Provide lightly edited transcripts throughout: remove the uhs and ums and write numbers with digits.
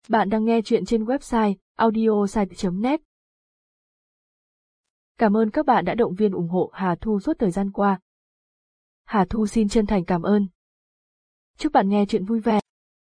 Bạn đang nghe chuyện trên website audiosite.net. Cảm ơn các bạn đã động viên ủng hộ Hà Thu suốt thời gian qua. Hà Thu xin chân thành cảm ơn. Chúc bạn nghe chuyện vui vẻ.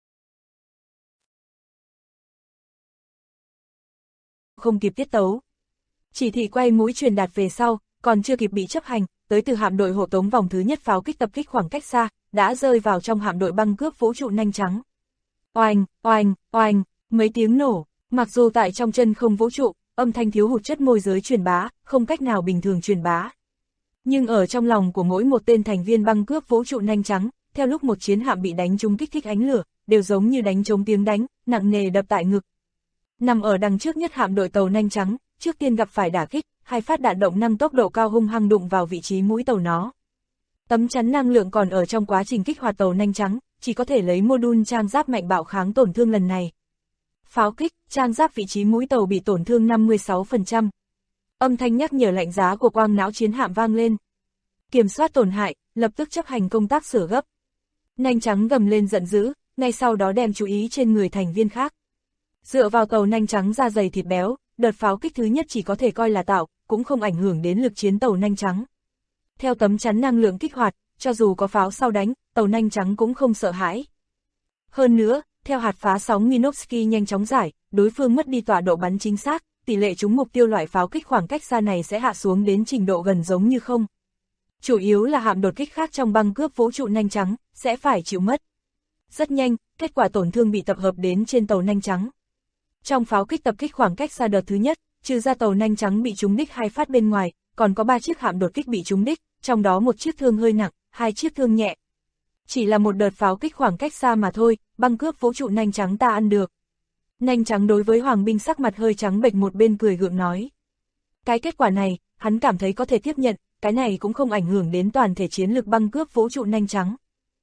Không kịp tiết tấu. Chỉ thị quay mũi truyền đạt về sau, còn chưa kịp bị chấp hành, tới từ hạm đội hộ tống vòng thứ nhất pháo kích tập kích khoảng cách xa, đã rơi vào trong hạm đội băng cướp vũ trụ nhanh trắng. Oanh, oanh, oanh, mấy tiếng nổ, mặc dù tại trong chân không vũ trụ, âm thanh thiếu hụt chất môi giới truyền bá, không cách nào bình thường truyền bá. Nhưng ở trong lòng của mỗi một tên thành viên băng cướp vũ trụ nhanh trắng, theo lúc một chiến hạm bị đánh trúng kích thích ánh lửa, đều giống như đánh trống tiếng đánh, nặng nề đập tại ngực. Nằm ở đằng trước nhất hạm đội tàu nhanh trắng, trước tiên gặp phải đả kích, hai phát đạn động năng tốc độ cao hung hăng đụng vào vị trí mũi tàu nó. Tấm chắn năng lượng còn ở trong quá trình kích hoạt tàu nhanh trắng, chỉ có thể lấy mô-đun trang giáp mạnh bạo kháng tổn thương lần này. Pháo kích, trang giáp vị trí mũi tàu bị tổn thương 56%. Âm thanh nhắc nhở lạnh giá của quang não chiến hạm vang lên. Kiểm soát tổn hại, lập tức chấp hành công tác sửa gấp. Nhanh trắng gầm lên giận dữ, ngay sau đó đem chú ý trên người thành viên khác. Dựa vào tàu nhanh trắng da dày thịt béo, đợt pháo kích thứ nhất chỉ có thể coi là tạo, cũng không ảnh hưởng đến lực chiến tàu nhanh trắng. Theo tấm chắn năng lượng kích hoạt, cho dù có pháo sau đánh, tàu nhanh trắng cũng không sợ hãi. Hơn nữa, theo hạt phá sóng Minovsky nhanh chóng giải, đối phương mất đi tọa độ bắn chính xác, tỷ lệ trúng mục tiêu loại pháo kích khoảng cách xa này sẽ hạ xuống đến trình độ gần giống như không. Chủ yếu là hạm đột kích khác trong băng cướp vũ trụ nhanh trắng, sẽ phải chịu mất. Rất nhanh, kết quả tổn thương bị tập hợp đến trên tàu nhanh trắng. Trong pháo kích tập kích khoảng cách xa đợt thứ nhất, trừ ra tàu nhanh trắng bị trúng đích 2 phát bên ngoài, còn có 3 chiếc hạm đột kích bị trúng đích, trong đó một chiếc thương hơi nặng, 2 chiếc thương nhẹ. Chỉ là một đợt pháo kích khoảng cách xa mà thôi, băng cướp vũ trụ nhanh trắng ta ăn được. Nhanh trắng đối với Hoàng binh sắc mặt hơi trắng bệch một bên cười gượng nói. Cái kết quả này, hắn cảm thấy có thể tiếp nhận, cái này cũng không ảnh hưởng đến toàn thể chiến lược băng cướp vũ trụ nhanh trắng.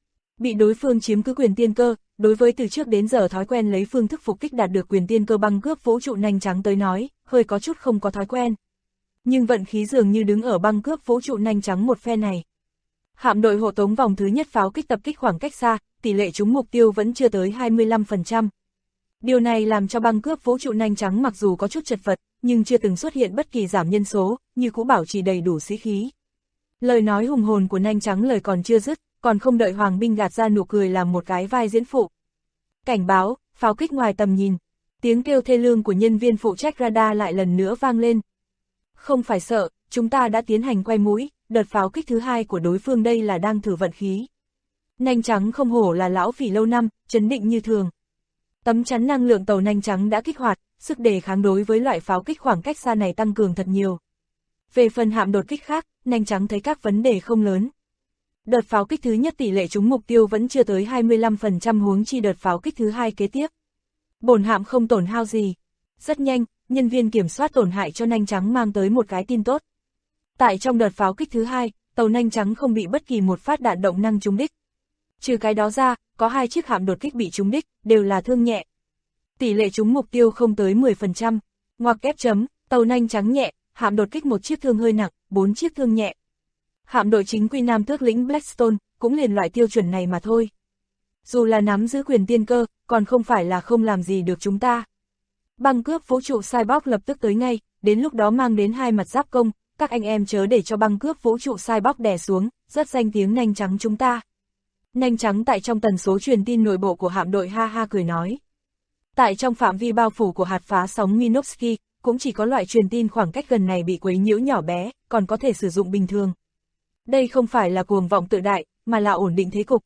Bị đối phương chiếm cứ quyền tiên cơ, đối với từ trước đến giờ thói quen lấy phương thức phục kích đạt được quyền tiên cơ băng cướp vũ trụ nhanh trắng tới nói, hơi có chút không có thói quen. Nhưng vận khí dường như đứng ở băng cướp vũ trụ nhanh trắng một phe này. Hạm đội hộ tống vòng thứ nhất pháo kích tập kích khoảng cách xa, tỷ lệ trúng mục tiêu vẫn chưa tới 25%. Điều này làm cho băng cướp vũ trụ nhanh trắng mặc dù có chút chật vật, nhưng chưa từng xuất hiện bất kỳ giảm nhân số, như cũ bảo trì đầy đủ sĩ khí. Lời nói hùng hồn của nhanh trắng lời còn chưa dứt, còn không đợi Hoàng binh gạt ra nụ cười làm một cái vai diễn phụ. Cảnh báo, pháo kích ngoài tầm nhìn. Tiếng kêu thê lương của nhân viên phụ trách radar lại lần nữa vang lên. Không phải sợ, chúng ta đã tiến hành quay mũi, đợt pháo kích thứ hai của đối phương đây là đang thử vận khí. Nhanh trắng không hổ là lão phỉ lâu năm, trấn định như thường. Tấm chắn năng lượng tàu nhanh trắng đã kích hoạt, sức đề kháng đối với loại pháo kích khoảng cách xa này tăng cường thật nhiều. Về phần hạm đột kích khác, nhanh trắng thấy các vấn đề không lớn. Đợt pháo kích thứ nhất tỷ lệ trúng mục tiêu vẫn chưa tới 25% huống chi đợt pháo kích thứ hai kế tiếp. Bổn hạm không tổn hao gì. Rất nhanh, nhân viên kiểm soát tổn hại cho nhanh trắng mang tới một cái tin tốt. Tại trong đợt pháo kích thứ hai, tàu nhanh trắng không bị bất kỳ một phát đạn động năng trúng đích. Trừ cái đó ra, có 2 chiếc hạm đột kích bị trúng đích, đều là thương nhẹ. Tỷ lệ trúng mục tiêu không tới 10%. Ngoặc kép chấm, tàu nhanh trắng nhẹ, hạm đột kích 1 chiếc thương hơi nặng, 4 chiếc thương nhẹ. Hạm đội chính quy nam tước lĩnh Blackstone, cũng liền loại tiêu chuẩn này mà thôi. Dù là nắm giữ quyền tiên cơ, còn không phải là không làm gì được chúng ta. Băng cướp vũ trụ Cyborg lập tức tới ngay, đến lúc đó mang đến 2 mặt giáp công, các anh em chớ để cho băng cướp vũ trụ Cyborg đè xuống, rất danh tiếng nhanh trắng chúng ta. Nhanh trắng tại trong tần số truyền tin nội bộ của hạm đội ha ha cười nói. Tại trong phạm vi bao phủ của hạt phá sóng Minovsky, cũng chỉ có loại truyền tin khoảng cách gần này bị quấy nhiễu nhỏ bé, còn có thể sử dụng bình thường. Đây không phải là cuồng vọng tự đại, mà là ổn định thế cục.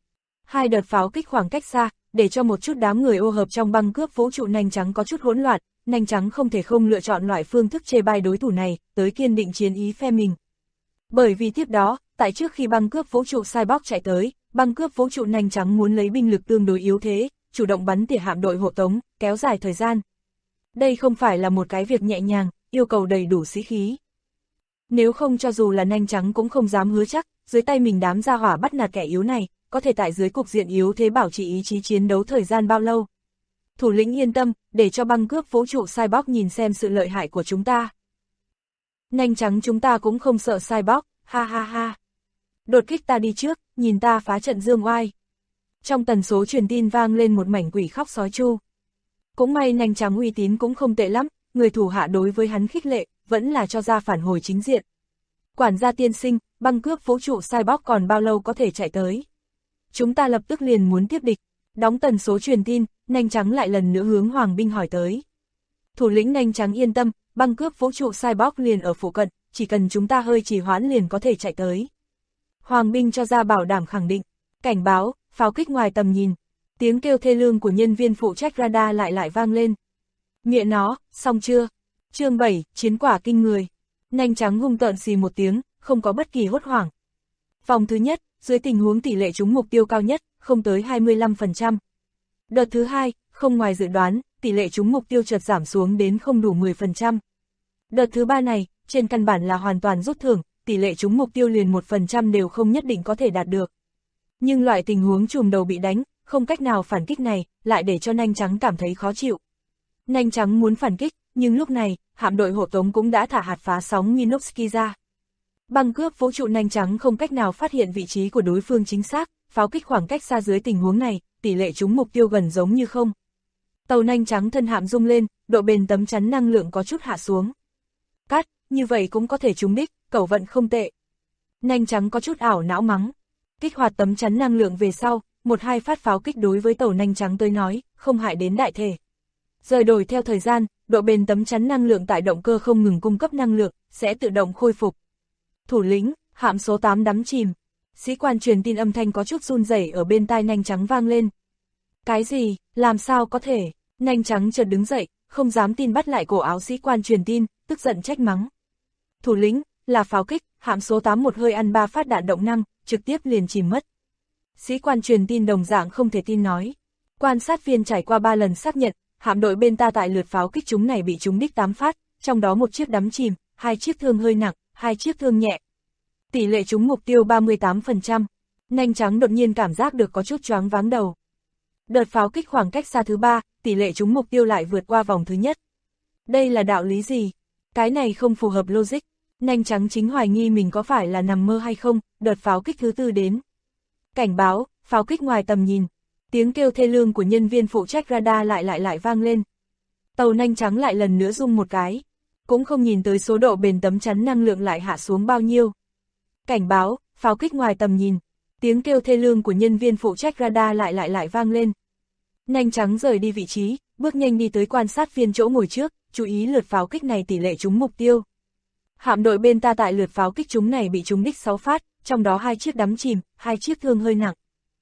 2 đợt pháo kích khoảng cách xa, để cho một chút đám người ô hợp trong băng cướp vũ trụ nhanh trắng có chút hỗn loạn, nhanh trắng không thể không lựa chọn loại phương thức chê bai đối thủ này, tới kiên định chiến ý phe mình. Bởi vì tiếp đó, tại trước khi băng cướp vũ trụ Cyborg chạy tới, băng cướp vũ trụ nhanh trắng muốn lấy binh lực tương đối yếu thế, chủ động bắn tỉa hạm đội hộ tống, kéo dài thời gian. Đây không phải là một cái việc nhẹ nhàng, yêu cầu đầy đủ sĩ khí. Nếu không cho dù là nhanh trắng cũng không dám hứa chắc, dưới tay mình đám gia hỏa bắt nạt kẻ yếu này, có thể tại dưới cục diện yếu thế bảo trì ý chí chiến đấu thời gian bao lâu. Thủ lĩnh yên tâm, để cho băng cướp vũ trụ Cyborg nhìn xem sự lợi hại của chúng ta. Nhanh trắng chúng ta cũng không sợ Cyborg, ha ha ha. Đột kích ta đi trước, nhìn ta phá trận dương oai. Trong tần số truyền tin vang lên một mảnh quỷ khóc sói chu. Cũng may nhanh trắng uy tín cũng không tệ lắm, người thủ hạ đối với hắn khích lệ, vẫn là cho ra phản hồi chính diện. Quản gia tiên sinh, băng cướp vũ trụ Cyborg còn bao lâu có thể chạy tới? Chúng ta lập tức liền muốn tiếp địch. Đóng tần số truyền tin, nhanh trắng lại lần nữa hướng Hoàng binh hỏi tới. Thủ lĩnh nhanh trắng yên tâm, băng cướp vũ trụ Cyborg liền ở phụ cận, chỉ cần chúng ta hơi trì hoãn liền có thể chạy tới. Hoàng binh cho ra bảo đảm khẳng định. Cảnh báo, pháo kích ngoài tầm nhìn. Tiếng kêu thê lương của nhân viên phụ trách radar lại vang lên. Mẹ nó, xong chưa? Chương 7, chiến quả kinh người. Nhanh trắng hung tợn xì một tiếng, không có bất kỳ hốt hoảng. Vòng thứ nhất, dưới tình huống tỷ lệ trúng mục tiêu cao nhất, không tới 25%. Đợt thứ hai, không ngoài dự đoán, tỷ lệ trúng mục tiêu chợt giảm xuống đến không đủ 10%. Đợt thứ ba này, trên căn bản là hoàn toàn rút thưởng, tỷ lệ trúng mục tiêu liền 1% đều không nhất định có thể đạt được. Nhưng loại tình huống trùm đầu bị đánh, không cách nào phản kích này, lại để cho nhanh trắng cảm thấy khó chịu. Nhanh trắng muốn phản kích, nhưng lúc này, hạm đội hộ tống cũng đã thả hạt phá sóng Minovsky ra. Băng cướp vũ trụ nhanh trắng không cách nào phát hiện vị trí của đối phương chính xác, pháo kích khoảng cách xa dưới tình huống này, tỷ lệ trúng mục tiêu gần giống như không. Tàu nhanh trắng thân hạm rung lên, độ bền tấm chắn năng lượng có chút hạ xuống. Cắt, như vậy cũng có thể trúng đích, cẩu vận không tệ. Nhanh trắng có chút ảo não mắng. Kích hoạt tấm chắn năng lượng về sau, 1-2 phát pháo kích đối với tàu nhanh trắng tới nói, không hại đến đại thể. Rời đổi theo thời gian, độ bền tấm chắn năng lượng tại động cơ không ngừng cung cấp năng lượng, sẽ tự động khôi phục. Thủ lĩnh, hạm số 8 đắm chìm. Sĩ quan truyền tin âm thanh có chút run rẩy ở bên tai nhanh trắng vang lên. Cái gì, làm sao có thể? Nhanh trắng chợt đứng dậy, không dám tin bắt lại cổ áo sĩ quan truyền tin, tức giận trách mắng. Thủ lĩnh, là pháo kích, hạm số 8 một hơi ăn 3 phát đạn động năng, trực tiếp liền chìm mất. Sĩ quan truyền tin đồng dạng không thể tin nói. Quan sát viên trải qua 3 lần xác nhận, hạm đội bên ta tại lượt pháo kích chúng này bị trúng đích 8 phát, trong đó một chiếc đắm chìm, 2 chiếc thương hơi nặng, 2 chiếc thương nhẹ. Tỷ lệ trúng mục tiêu 38%. Nhanh trắng đột nhiên cảm giác được có chút choáng váng đầu. Đợt pháo kích khoảng cách xa thứ 3, tỷ lệ trúng mục tiêu lại vượt qua vòng thứ nhất. Đây là đạo lý gì? Cái này không phù hợp logic. Nhanh trắng chính hoài nghi mình có phải là nằm mơ hay không, đợt pháo kích thứ 4 đến. Cảnh báo, pháo kích ngoài tầm nhìn. Tiếng kêu thê lương của nhân viên phụ trách radar lại vang lên. Tàu nhanh trắng lại lần nữa rung một cái. Cũng không nhìn tới số độ bền tấm chắn năng lượng lại hạ xuống bao nhiêu. Cảnh báo, pháo kích ngoài tầm nhìn. Tiếng kêu thê lương của nhân viên phụ trách radar lại vang lên. Nhanh trắng rời đi vị trí, bước nhanh đi tới quan sát viên chỗ ngồi trước, chú ý lượt pháo kích này tỷ lệ trúng mục tiêu. Hạm đội bên ta tại lượt pháo kích chúng này bị trúng đích 6 phát, trong đó 2 chiếc đắm chìm, 2 chiếc thương hơi nặng.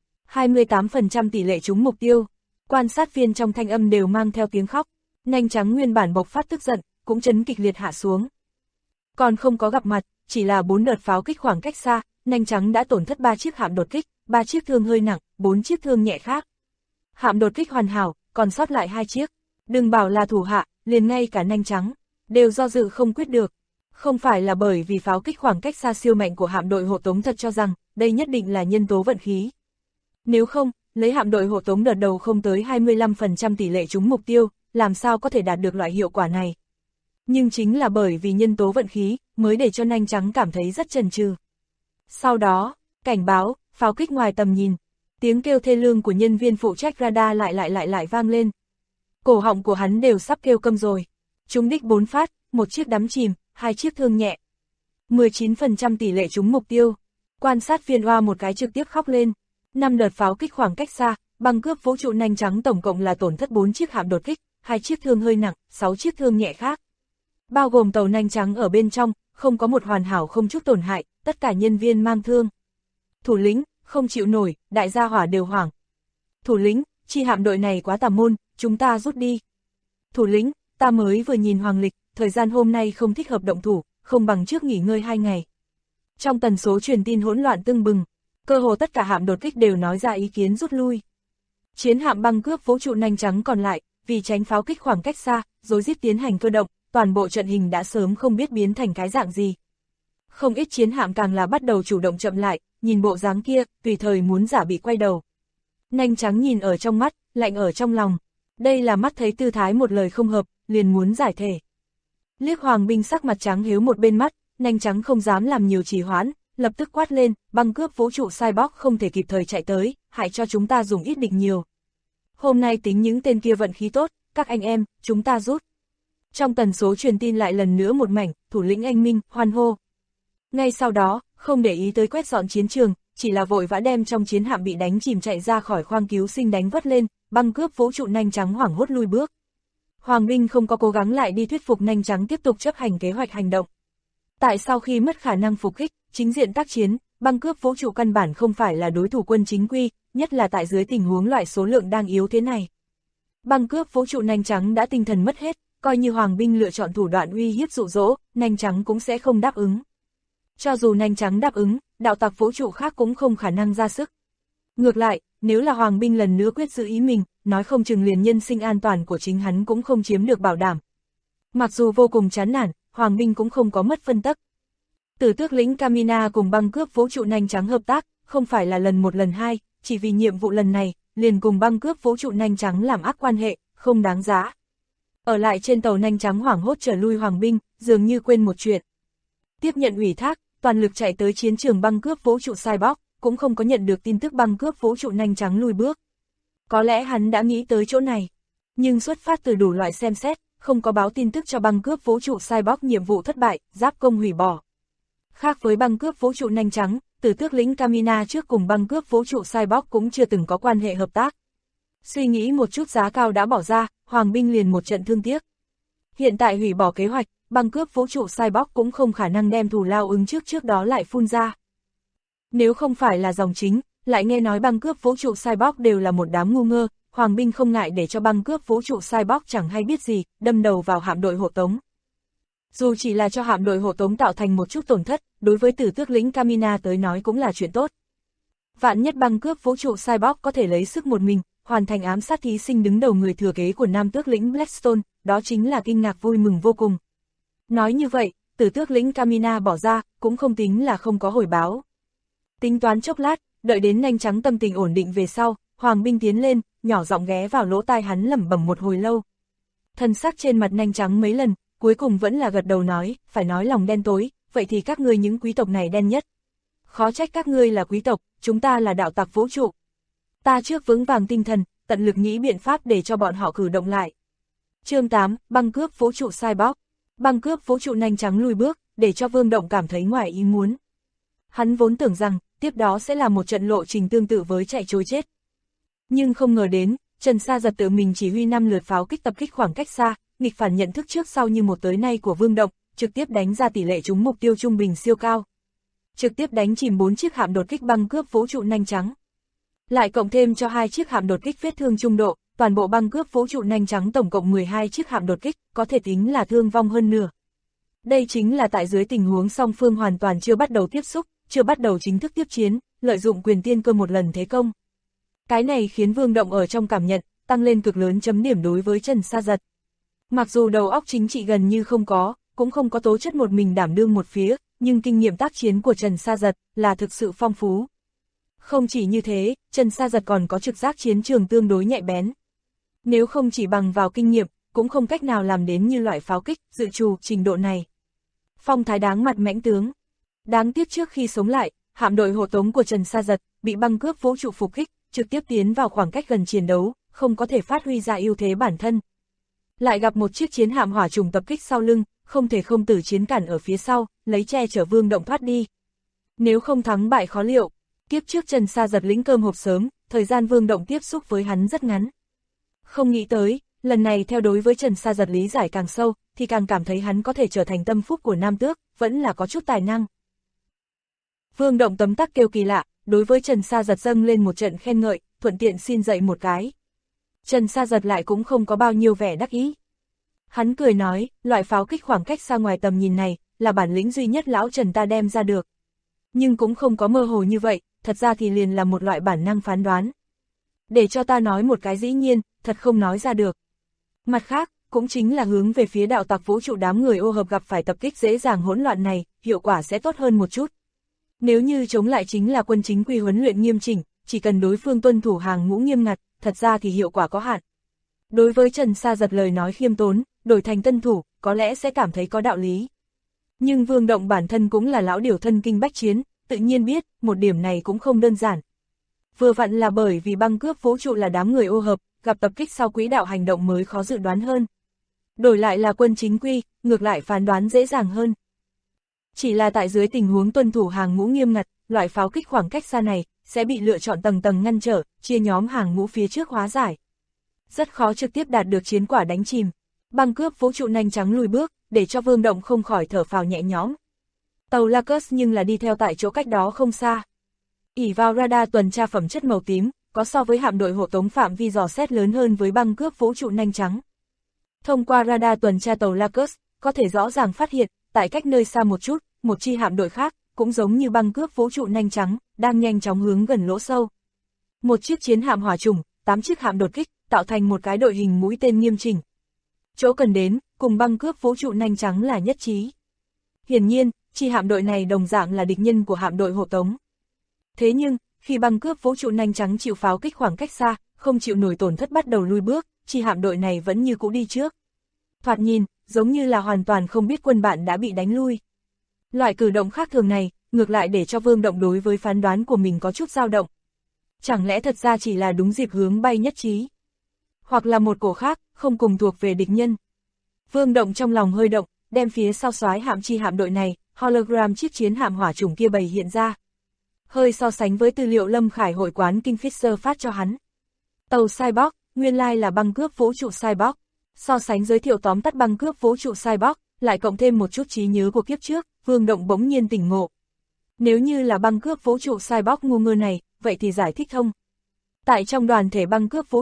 28% tỷ lệ trúng mục tiêu. Quan sát viên trong thanh âm đều mang theo tiếng khóc. Nhanh trắng nguyên bản bộc phát tức giận, cũng chấn kịch liệt hạ xuống. Còn không có gặp mặt, chỉ là 4 đợt pháo kích khoảng cách xa, nhanh trắng đã tổn thất 3 chiếc hạm đột kích, 3 chiếc thương hơi nặng, 4 chiếc thương nhẹ khác. Hạm đột kích hoàn hảo, còn sót lại 2 chiếc. Đừng bảo là thủ hạ, liền ngay cả nhanh trắng, đều do dự không quyết được. Không phải là bởi vì pháo kích khoảng cách xa siêu mạnh của hạm đội hộ tống thật cho rằng, đây nhất định là nhân tố vận khí. Nếu không, lấy hạm đội hộ tống đợt đầu không tới 25% tỷ lệ trúng mục tiêu, làm sao có thể đạt được loại hiệu quả này. Nhưng chính là bởi vì nhân tố vận khí, mới để cho nhanh trắng cảm thấy rất chần chừ. Sau đó, cảnh báo, pháo kích ngoài tầm nhìn. Tiếng kêu thê lương của nhân viên phụ trách radar lại vang lên. Cổ họng của hắn đều sắp kêu câm rồi. Trúng đích 4 phát, 1 chiếc đắm chìm, 2 chiếc thương nhẹ. 19% tỷ lệ trúng mục tiêu. Quan sát viên oa một cái trực tiếp khóc lên. 5 đợt pháo kích khoảng cách xa, băng cướp vũ trụ nhanh trắng tổng cộng là tổn thất 4 chiếc hạm đột kích, 2 chiếc thương hơi nặng, 6 chiếc thương nhẹ khác. Bao gồm tàu nhanh trắng ở bên trong, không có một hoàn hảo không chút tổn hại, tất cả nhân viên mang thương. Thủ lĩnh, không chịu nổi, đại gia hỏa đều hoảng. Thủ lĩnh, chi hạm đội này quá tà môn, chúng ta rút đi. Thủ lĩnh, ta mới vừa nhìn hoàng lịch, thời gian hôm nay không thích hợp động thủ, không bằng trước nghỉ ngơi 2 ngày. Trong tần số truyền tin hỗn loạn tưng bừng, cơ hồ tất cả hạm đột kích đều nói ra ý kiến rút lui. Chiến hạm băng cướp vũ trụ nhanh trắng còn lại, vì tránh pháo kích khoảng cách xa, rối rít tiến hành cơ động, toàn bộ trận hình đã sớm không biết biến thành cái dạng gì. Không ít chiến hạm càng là bắt đầu chủ động chậm lại, nhìn bộ dáng kia, tùy thời muốn giả bị quay đầu. Nhanh trắng nhìn ở trong mắt, lạnh ở trong lòng. Đây là mắt thấy tư thái một lời không hợp, liền muốn giải thể. Liếc Hoàng binh sắc mặt trắng hiếu một bên mắt, nhanh trắng không dám làm nhiều trì hoãn, lập tức quát lên, băng cướp vũ trụ Cyborg không thể kịp thời chạy tới, hại cho chúng ta dùng ít địch nhiều. Hôm nay tính những tên kia vận khí tốt, các anh em, chúng ta rút. Trong tần số truyền tin lại lần nữa một mảnh, thủ lĩnh anh minh, hoan hô. Ngay sau đó, không để ý tới quét dọn chiến trường, chỉ là vội vã đem trong chiến hạm bị đánh chìm chạy ra khỏi khoang cứu sinh đánh vất lên, băng cướp vũ trụ nhanh trắng hoảng hốt lui bước. Hoàng binh không có cố gắng lại đi thuyết phục nhanh trắng tiếp tục chấp hành kế hoạch hành động. Tại sau khi mất khả năng phục kích, chính diện tác chiến, băng cướp vũ trụ căn bản không phải là đối thủ quân chính quy, nhất là tại dưới tình huống loại số lượng đang yếu thế này. Băng cướp vũ trụ nhanh trắng đã tinh thần mất hết, coi như Hoàng binh lựa chọn thủ đoạn uy hiếp dụ dỗ, nhanh trắng cũng sẽ không đáp ứng. Cho dù nhanh trắng đáp ứng, đạo tặc vũ trụ khác cũng không khả năng ra sức. Ngược lại, nếu là Hoàng binh lần nữa quyết giữ ý mình, nói không chừng liền nhân sinh an toàn của chính hắn cũng không chiếm được bảo đảm. Mặc dù vô cùng chán nản, Hoàng binh cũng không có mất phân tắc. Tử tước lĩnh Kamina cùng băng cướp vũ trụ nhanh trắng hợp tác, không phải là lần một lần hai, chỉ vì nhiệm vụ lần này, liền cùng băng cướp vũ trụ nhanh trắng làm ác quan hệ, không đáng giá. Ở lại trên tàu nhanh trắng hoảng hốt trở lui Hoàng binh, dường như quên một chuyện. Tiếp nhận ủy thác, toàn lực chạy tới chiến trường băng cướp vũ trụ Cyborg, cũng không có nhận được tin tức băng cướp vũ trụ nhanh trắng lui bước. Có lẽ hắn đã nghĩ tới chỗ này, nhưng xuất phát từ đủ loại xem xét, không có báo tin tức cho băng cướp vũ trụ Cyborg nhiệm vụ thất bại, giáp công hủy bỏ. Khác với băng cướp vũ trụ nhanh trắng, Tử tước lĩnh Kamina trước cùng băng cướp vũ trụ Cyborg cũng chưa từng có quan hệ hợp tác. Suy nghĩ một chút giá cao đã bỏ ra, Hoàng binh liền một trận thương tiếc. Hiện tại hủy bỏ kế hoạch, băng cướp vũ trụ Cyborg cũng không khả năng đem thù lao ứng trước đó lại phun ra. Nếu không phải là dòng chính, lại nghe nói băng cướp vũ trụ Cyborg đều là một đám ngu ngơ, Hoàng binh không ngại để cho băng cướp vũ trụ Cyborg chẳng hay biết gì, đâm đầu vào hạm đội hộ tống. Dù chỉ là cho hạm đội hộ tống tạo thành một chút tổn thất, đối với tử tước lĩnh Kamina tới nói cũng là chuyện tốt. Vạn nhất băng cướp vũ trụ Cyborg có thể lấy sức một mình, hoàn thành ám sát thí sinh đứng đầu người thừa kế của nam tước lĩnh Blackstone, đó chính là kinh ngạc vui mừng vô cùng. Nói như vậy, tử tước lĩnh Kamina bỏ ra, cũng không tính là không có hồi báo. Tính toán chốc lát, đợi đến nhanh trắng tâm tình ổn định về sau, Hoàng binh tiến lên, nhỏ giọng ghé vào lỗ tai hắn lẩm bẩm một hồi lâu. Thân sắc trên mặt nhanh trắng mấy lần, cuối cùng vẫn là gật đầu nói, phải nói lòng đen tối, vậy thì các ngươi những quý tộc này đen nhất. Khó trách các ngươi là quý tộc, chúng ta là đạo tặc vũ trụ. Ta trước vững vàng tinh thần, tận lực nghĩ biện pháp để cho bọn họ cử động lại. Chương 8, băng cướp vũ trụ Cyborg. Băng cướp vũ trụ nhanh trắng lùi bước, để cho Vương Động cảm thấy ngoài ý muốn. Hắn vốn tưởng rằng, tiếp đó sẽ là một trận lộ trình tương tự với chạy trối chết. Nhưng không ngờ đến, Trần Sa Giật tự mình chỉ huy 5 lượt pháo kích tập kích khoảng cách xa, nghịch phản nhận thức trước sau như một tới nay của Vương Động, trực tiếp đánh ra tỷ lệ trúng mục tiêu trung bình siêu cao. Trực tiếp đánh chìm 4 chiếc hạm đột kích băng cướp vũ trụ nhanh trắng. Lại cộng thêm cho 2 chiếc hạm đột kích vết thương trung độ, toàn bộ băng cướp vũ trụ nhanh trắng tổng cộng 12 chiếc hạm đột kích, có thể tính là thương vong hơn nửa. Đây chính là tại dưới tình huống song phương hoàn toàn chưa bắt đầu tiếp xúc, chưa bắt đầu chính thức tiếp chiến, lợi dụng quyền tiên cơ một lần thế công. Cái này khiến Vương Động ở trong cảm nhận, tăng lên cực lớn chấm điểm đối với Trần Sa Giật. Mặc dù đầu óc chính trị gần như không có, cũng không có tố chất một mình đảm đương một phía, nhưng kinh nghiệm tác chiến của Trần Sa Giật là thực sự phong phú. Không chỉ như thế, Trần Sa Giật còn có trực giác chiến trường tương đối nhạy bén. Nếu không chỉ bằng vào kinh nghiệm, cũng không cách nào làm đến như loại pháo kích, dự trù, trình độ này. Phong thái đáng mặt mãnh tướng. Đáng tiếc trước khi sống lại, hạm đội hộ tống của Trần Sa Giật bị băng cướp vũ trụ phục kích, trực tiếp tiến vào khoảng cách gần chiến đấu, không có thể phát huy ra ưu thế bản thân. Lại gặp một chiếc chiến hạm hỏa trùng tập kích sau lưng, không thể không tử chiến cản ở phía sau, lấy che chở Vương Động thoát đi. Nếu không thắng bại khó liệu, tiếp trước Trần Sa Giật lĩnh cơm hộp sớm, thời gian Vương Động tiếp xúc với hắn rất ngắn. Không nghĩ tới, lần này theo đối với Trần Sa Giật lý giải càng sâu, thì càng cảm thấy hắn có thể trở thành tâm phúc của nam tước, vẫn là có chút tài năng. Vương Động tấm tắc kêu kỳ lạ, đối với Trần Sa Giật dâng lên một trận khen ngợi, thuận tiện xin dạy một cái. Trần Sa Giật lại cũng không có bao nhiêu vẻ đắc ý. Hắn cười nói, loại pháo kích khoảng cách xa ngoài tầm nhìn này, là bản lĩnh duy nhất lão Trần ta đem ra được. Nhưng cũng không có mơ hồ như vậy, thật ra thì liền là một loại bản năng phán đoán. Để cho ta nói một cái dĩ nhiên, thật không nói ra được. Mặt khác, cũng chính là hướng về phía đạo tặc vũ trụ đám người ô hợp gặp phải tập kích dễ dàng hỗn loạn này, hiệu quả sẽ tốt hơn một chút. Nếu như chống lại chính là quân chính quy huấn luyện nghiêm chỉnh, chỉ cần đối phương tuân thủ hàng ngũ nghiêm ngặt, thật ra thì hiệu quả có hạn. Đối với Trần Sa Giật lời nói khiêm tốn, đổi thành tân thủ, có lẽ sẽ cảm thấy có đạo lý. Nhưng Vương Động bản thân cũng là lão điểu thân kinh bách chiến, tự nhiên biết, một điểm này cũng không đơn giản. Vừa vặn là bởi vì băng cướp vũ trụ là đám người ô hợp, gặp tập kích sau quỹ đạo hành động mới khó dự đoán hơn. Đổi lại là quân chính quy, ngược lại phán đoán dễ dàng hơn. Chỉ là tại dưới tình huống tuân thủ hàng ngũ nghiêm ngặt, loại pháo kích khoảng cách xa này sẽ bị lựa chọn tầng tầng ngăn trở, chia nhóm hàng ngũ phía trước hóa giải. Rất khó trực tiếp đạt được chiến quả đánh chìm. Băng cướp vũ trụ nhanh chóng lùi bước, để cho Vương Động không khỏi thở phào nhẹ nhõm. Tàu Lacus nhưng là đi theo tại chỗ cách đó không xa. Ỷ vào radar tuần tra phẩm chất màu tím, có so với hạm đội hộ tống phạm vi dò xét lớn hơn với băng cướp vũ trụ nhanh trắng. Thông qua radar tuần tra tàu Lacus, có thể rõ ràng phát hiện, tại cách nơi xa một chút, một chi hạm đội khác, cũng giống như băng cướp vũ trụ nhanh trắng, đang nhanh chóng hướng gần lỗ sâu. Một chiếc chiến hạm hỏa trùng, 8 chiếc hạm đột kích, tạo thành một cái đội hình mũi tên nghiêm chỉnh. Chỗ cần đến, cùng băng cướp vũ trụ nhanh trắng là nhất trí. Hiển nhiên, chi hạm đội này đồng dạng là địch nhân của hạm đội hộ tống. Thế nhưng, khi băng cướp vũ trụ nhanh trắng chịu pháo kích khoảng cách xa, không chịu nổi tổn thất bắt đầu lui bước, chi hạm đội này vẫn như cũ đi trước. Thoạt nhìn, giống như là hoàn toàn không biết quân bạn đã bị đánh lui. Loại cử động khác thường này, ngược lại để cho Vương Động đối với phán đoán của mình có chút dao động. Chẳng lẽ thật ra chỉ là đúng dịp hướng bay nhất trí? Hoặc là một cổ khác, không cùng thuộc về địch nhân? Vương Động trong lòng hơi động, đem phía sau soái hạm chi hạm đội này, hologram chiếc chiến hạm hỏa chủng kia bày hiện ra. Hơi so sánh với tư liệu Lâm Khải hội quán Kingfisher phát cho hắn. Tàu Cyborg, nguyên lai là băng cướp vũ trụ Cyborg. So sánh giới thiệu tóm tắt băng cướp vũ trụ Cyborg, lại cộng thêm một chút trí nhớ của kiếp trước, Vương Động bỗng nhiên tỉnh ngộ. Nếu như là băng cướp vũ trụ Cyborg ngu ngơ này, vậy thì giải thích thông. Tại trong đoàn thể băng cướp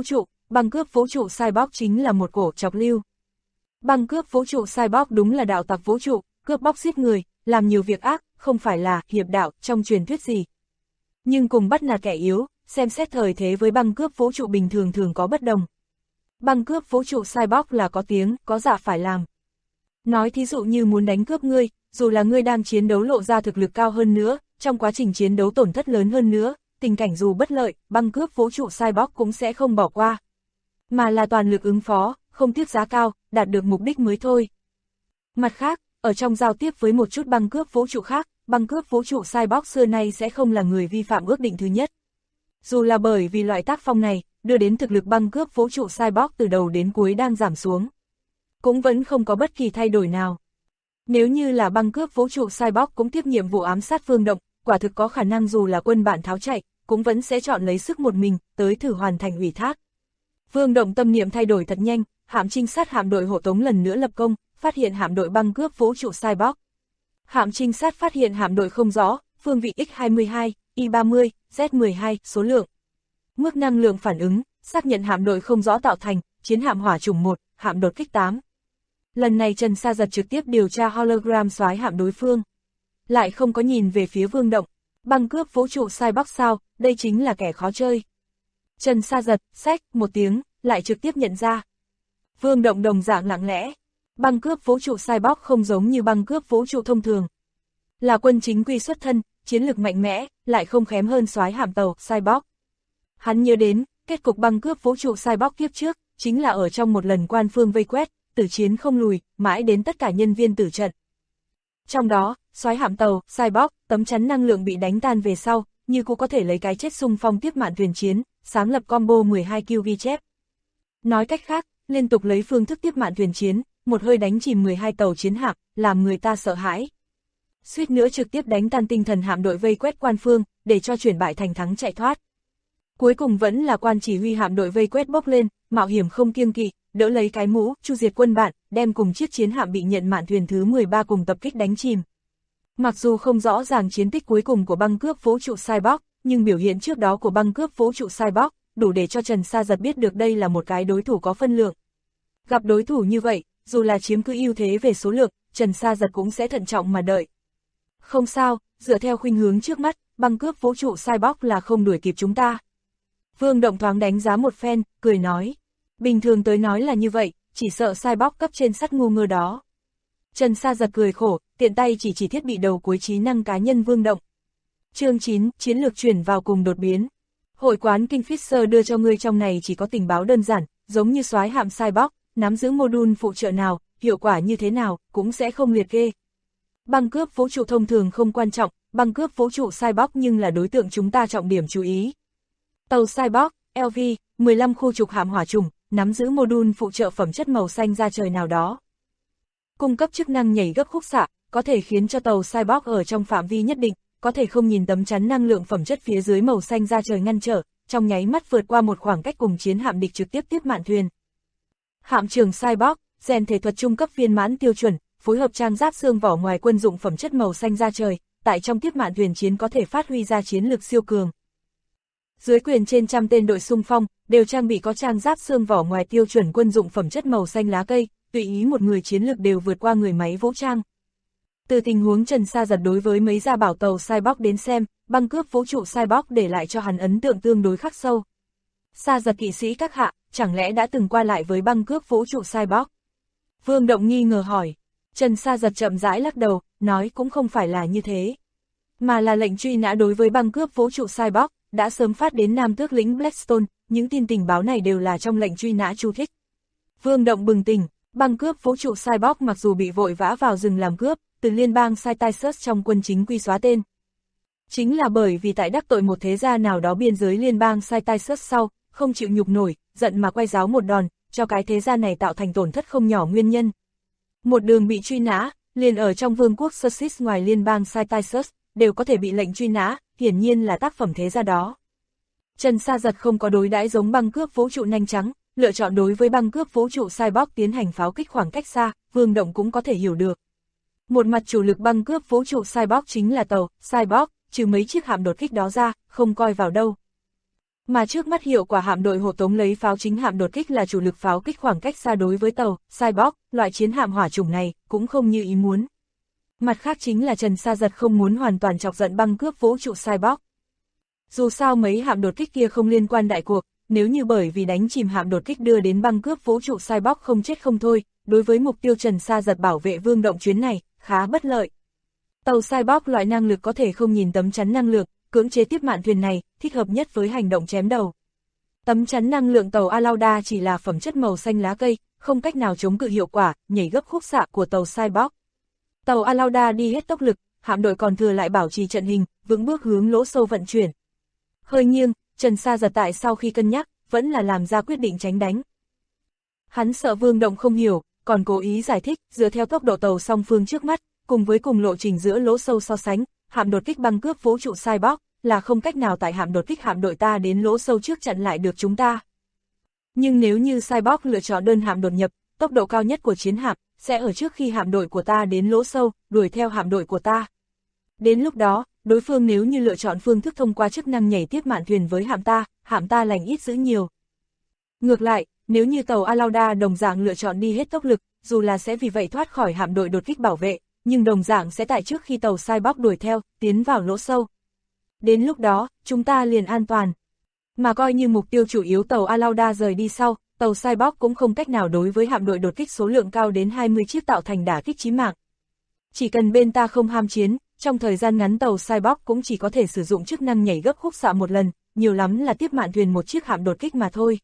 vũ trụ Cyborg chính là một cổ chọc lưu. Băng cướp vũ trụ Cyborg đúng là đạo tặc vũ trụ, cướp bóc giết người, làm nhiều việc ác, không phải là hiệp đạo trong truyền thuyết gì. Nhưng cùng bắt nạt kẻ yếu, xem xét thời thế với băng cướp vũ trụ bình thường thường có bất đồng. Băng cướp vũ trụ Cyborg là có tiếng, có dạ phải làm. Nói thí dụ như muốn đánh cướp ngươi, dù là ngươi đang chiến đấu lộ ra thực lực cao hơn nữa, trong quá trình chiến đấu tổn thất lớn hơn nữa, tình cảnh dù bất lợi, băng cướp vũ trụ Cyborg cũng sẽ không bỏ qua. Mà là toàn lực ứng phó, không tiếc giá cao, đạt được mục đích mới thôi. Mặt khác, ở trong giao tiếp với một chút băng cướp vũ trụ khác, băng cướp vũ trụ Cyborg xưa nay sẽ không là người vi phạm ước định thứ nhất. Dù là bởi vì loại tác phong này, đưa đến thực lực băng cướp vũ trụ Cyborg từ đầu đến cuối đang giảm xuống. Cũng vẫn không có bất kỳ thay đổi nào. Nếu như là băng cướp vũ trụ Cyborg cũng tiếp nhiệm vụ ám sát Vương Động, quả thực có khả năng dù là quân bạn tháo chạy, cũng vẫn sẽ chọn lấy sức một mình, tới thử hoàn thành ủy thác. Vương Động tâm niệm thay đổi thật nhanh, hạm trinh sát hạm đội hộ tống lần nữa lập công, phát hiện hạm đội băng cướp vũ trụ Cyborg. Hạm trinh sát phát hiện hạm đội không rõ, phương vị X-22, Y-30, Z-12, số lượng. Mức năng lượng phản ứng, xác nhận hạm đội không rõ tạo thành, chiến hạm hỏa chủng 1, hạm đột kích 8. Lần này Trần Sa Giật trực tiếp điều tra hologram soái hạm đối phương. Lại không có nhìn về phía Vương Động. Băng cướp vũ trụ Cyborg sao, đây chính là kẻ khó chơi. Trần Sa Giật, xách, một tiếng, lại trực tiếp nhận ra. Vương Động đồng dạng lặng lẽ. Băng cướp vũ trụ Cyborg không giống như băng cướp vũ trụ thông thường. Là quân chính quy xuất thân, chiến lực mạnh mẽ, lại không kém hơn soái hạm tàu Cyborg. Hắn nhớ đến, kết cục băng cướp vũ trụ Cyborg kiếp trước, chính là ở trong một lần quan phương vây quét, tử chiến không lùi, mãi đến tất cả nhân viên tử trận. Trong đó, soái hạm tàu Cyborg, tấm chắn năng lượng bị đánh tan về sau, như cũng có thể lấy cái chết xung phong tiếp mạn thuyền chiến, sáng lập combo 12 kill ghi chép. Nói cách khác, liên tục lấy phương thức tiếp mạn thuyền chiến, một hơi đánh chìm 12 tàu chiến hạm, làm người ta sợ hãi. Suýt nữa trực tiếp đánh tan tinh thần hạm đội vây quét quan phương, để cho chuyển bại thành thắng chạy thoát. Cuối cùng vẫn là quan chỉ huy hạm đội vây quét bốc lên, mạo hiểm không kiêng kỵ, đỡ lấy cái mũ, chu diệt quân bạn, đem cùng chiếc chiến hạm bị nhận mạn thuyền thứ 13 cùng tập kích đánh chìm. Mặc dù không rõ ràng chiến tích cuối cùng của băng cướp vũ trụ Cyborg, nhưng biểu hiện trước đó của băng cướp vũ trụ Cyborg, đủ để cho Trần Sa Giật biết được đây là một cái đối thủ có phân lượng. Gặp đối thủ như vậy, dù là chiếm cứ ưu thế về số lượng, Trần Sa Giật cũng sẽ thận trọng mà đợi. Không sao, dựa theo khuynh hướng trước mắt, băng cướp vũ trụ Cyborg là không đuổi kịp chúng ta. Vương Động thoáng đánh giá một phen, cười nói. Bình thường tới nói là như vậy, chỉ sợ Cyborg cấp trên sắt ngu ngơ đó. Trần Sa Giật cười khổ, tiện tay chỉ thiết bị đầu cuối trí năng cá nhân Vương Động. Chương 9, chiến lược chuyển vào cùng đột biến. Hội quán Kingfisher đưa cho ngươi trong này chỉ có tình báo đơn giản, giống như soái hạm Cyborg, nắm giữ module phụ trợ nào, hiệu quả như thế nào, cũng sẽ không liệt kê. Băng cướp vũ trụ thông thường không quan trọng, băng cướp vũ trụ Cyborg nhưng là đối tượng chúng ta trọng điểm chú ý. Tàu Cyborg, LV, 15 khu trục hạm hỏa trùng, nắm giữ module phụ trợ phẩm chất màu xanh da trời nào đó. Cung cấp chức năng nhảy gấp khúc xạ, có thể khiến cho tàu Cyborg ở trong phạm vi nhất định, có thể không nhìn tấm chắn năng lượng phẩm chất phía dưới màu xanh da trời ngăn trở, trong nháy mắt vượt qua một khoảng cách cùng chiến hạm địch trực tiếp tiếp mạn thuyền. Hạm trường Cyborg, rèn thể thuật trung cấp viên mãn tiêu chuẩn, phối hợp trang giáp xương vỏ ngoài quân dụng phẩm chất màu xanh da trời, tại trong tiếp mạn thuyền chiến có thể phát huy ra chiến lược siêu cường. Dưới quyền trên trăm tên đội xung phong, đều trang bị có trang giáp xương vỏ ngoài tiêu chuẩn quân dụng phẩm chất màu xanh lá cây, tùy ý một người chiến lược đều vượt qua người máy vũ trang. Từ tình huống Trần Sa Giật đối với mấy gia bảo tàu Cyborg đến xem, băng cướp vũ trụ Cyborg để lại cho hắn ấn tượng tương đối khắc sâu. Sa Giật kỵ sĩ các hạ, chẳng lẽ đã từng qua lại với băng cướp vũ trụ Cyborg? Vương Động nghi ngờ hỏi. Trần Sa Giật chậm rãi lắc đầu, nói cũng không phải là như thế. Mà là lệnh truy nã đối với băng cướp vũ trụ Cyborg, đã sớm phát đến Nam Tước lĩnh Blackstone, những tin tình báo này đều là trong lệnh truy nã chú thích. Vương Động bừng tỉnh, băng cướp vũ trụ Cyborg mặc dù bị vội vã vào rừng làm cướp, từ liên bang Cytisus trong quân chính quy xóa tên. Chính là bởi vì tại đắc tội một thế gia nào đó biên giới liên bang Cytisus sau, không chịu nhục nổi, giận mà quay giáo một đòn, cho cái thế gia này tạo thành tổn thất không nhỏ nguyên nhân. Một đường bị truy nã, liền ở trong vương quốc Sussex ngoài liên bang Cytisus, đều có thể bị lệnh truy nã, hiển nhiên là tác phẩm thế gia đó. Trần Sa Giật không có đối đãi giống băng cướp vũ trụ nanh trắng, lựa chọn đối với băng cướp vũ trụ Cyborg tiến hành pháo kích khoảng cách xa, Vương Động cũng có thể hiểu được. Một mặt chủ lực băng cướp vũ trụ Cyborg chính là tàu Cyborg, trừ mấy chiếc hạm đột kích đó ra, không coi vào đâu. Mà trước mắt hiệu quả hạm đội hộ tống lấy pháo chính hạm đột kích là chủ lực pháo kích khoảng cách xa đối với tàu Cyborg, loại chiến hạm hỏa chủng này cũng không như ý muốn. Mặt khác chính là Trần Sa Giật không muốn hoàn toàn chọc giận băng cướp vũ trụ Cyborg. Dù sao mấy hạm đột kích kia không liên quan đại cuộc, nếu như bởi vì đánh chìm hạm đột kích đưa đến băng cướp vũ trụ Cyborg không chết không thôi, đối với mục tiêu Trần Sa Giật bảo vệ Vương Động chuyến này, khá bất lợi. Tàu Cyborg loại năng lực có thể không nhìn tấm chắn năng lượng, cưỡng chế tiếp mạn thuyền này, thích hợp nhất với hành động chém đầu. Tấm chắn năng lượng tàu Alauda chỉ là phẩm chất màu xanh lá cây, không cách nào chống cự hiệu quả, nhảy gấp khúc xạ của tàu Cyborg. Tàu Alauda đi hết tốc lực, hạm đội còn thừa lại bảo trì trận hình, vững bước hướng lỗ sâu vận chuyển. Hơi nghiêng, Trần Sa Giật tại sau khi cân nhắc, vẫn là làm ra quyết định tránh đánh. Hắn sợ Vương Động không hiểu, còn cố ý giải thích, dựa theo tốc độ tàu song phương trước mắt, cùng với cùng lộ trình giữa lỗ sâu so sánh, hạm đột kích băng cướp vũ trụ Cyborg là không cách nào tại hạm đột kích hạm đội ta đến lỗ sâu trước chặn lại được chúng ta. Nhưng nếu như Cyborg lựa chọn đơn hạm đột nhập, tốc độ cao nhất của chiến hạm sẽ ở trước khi hạm đội của ta đến lỗ sâu, đuổi theo hạm đội của ta. Đến lúc đó, đối phương nếu như lựa chọn phương thức thông qua chức năng nhảy tiếp mạn thuyền với hạm ta lành ít dữ nhiều. Ngược lại, nếu như tàu Alauda đồng dạng lựa chọn đi hết tốc lực, dù là sẽ vì vậy thoát khỏi hạm đội đột kích bảo vệ, nhưng đồng dạng sẽ tại trước khi tàu Cyborg đuổi theo, tiến vào lỗ sâu. Đến lúc đó, chúng ta liền an toàn. Mà coi như mục tiêu chủ yếu tàu Alauda rời đi sau, tàu Cyborg cũng không cách nào đối với hạm đội đột kích số lượng cao đến 20 chiếc tạo thành đả kích chí mạng. Chỉ cần bên ta không ham chiến, trong thời gian ngắn tàu Cyborg cũng chỉ có thể sử dụng chức năng nhảy gấp khúc xạ một lần, nhiều lắm là tiếp mạn thuyền một chiếc hạm đột kích mà thôi.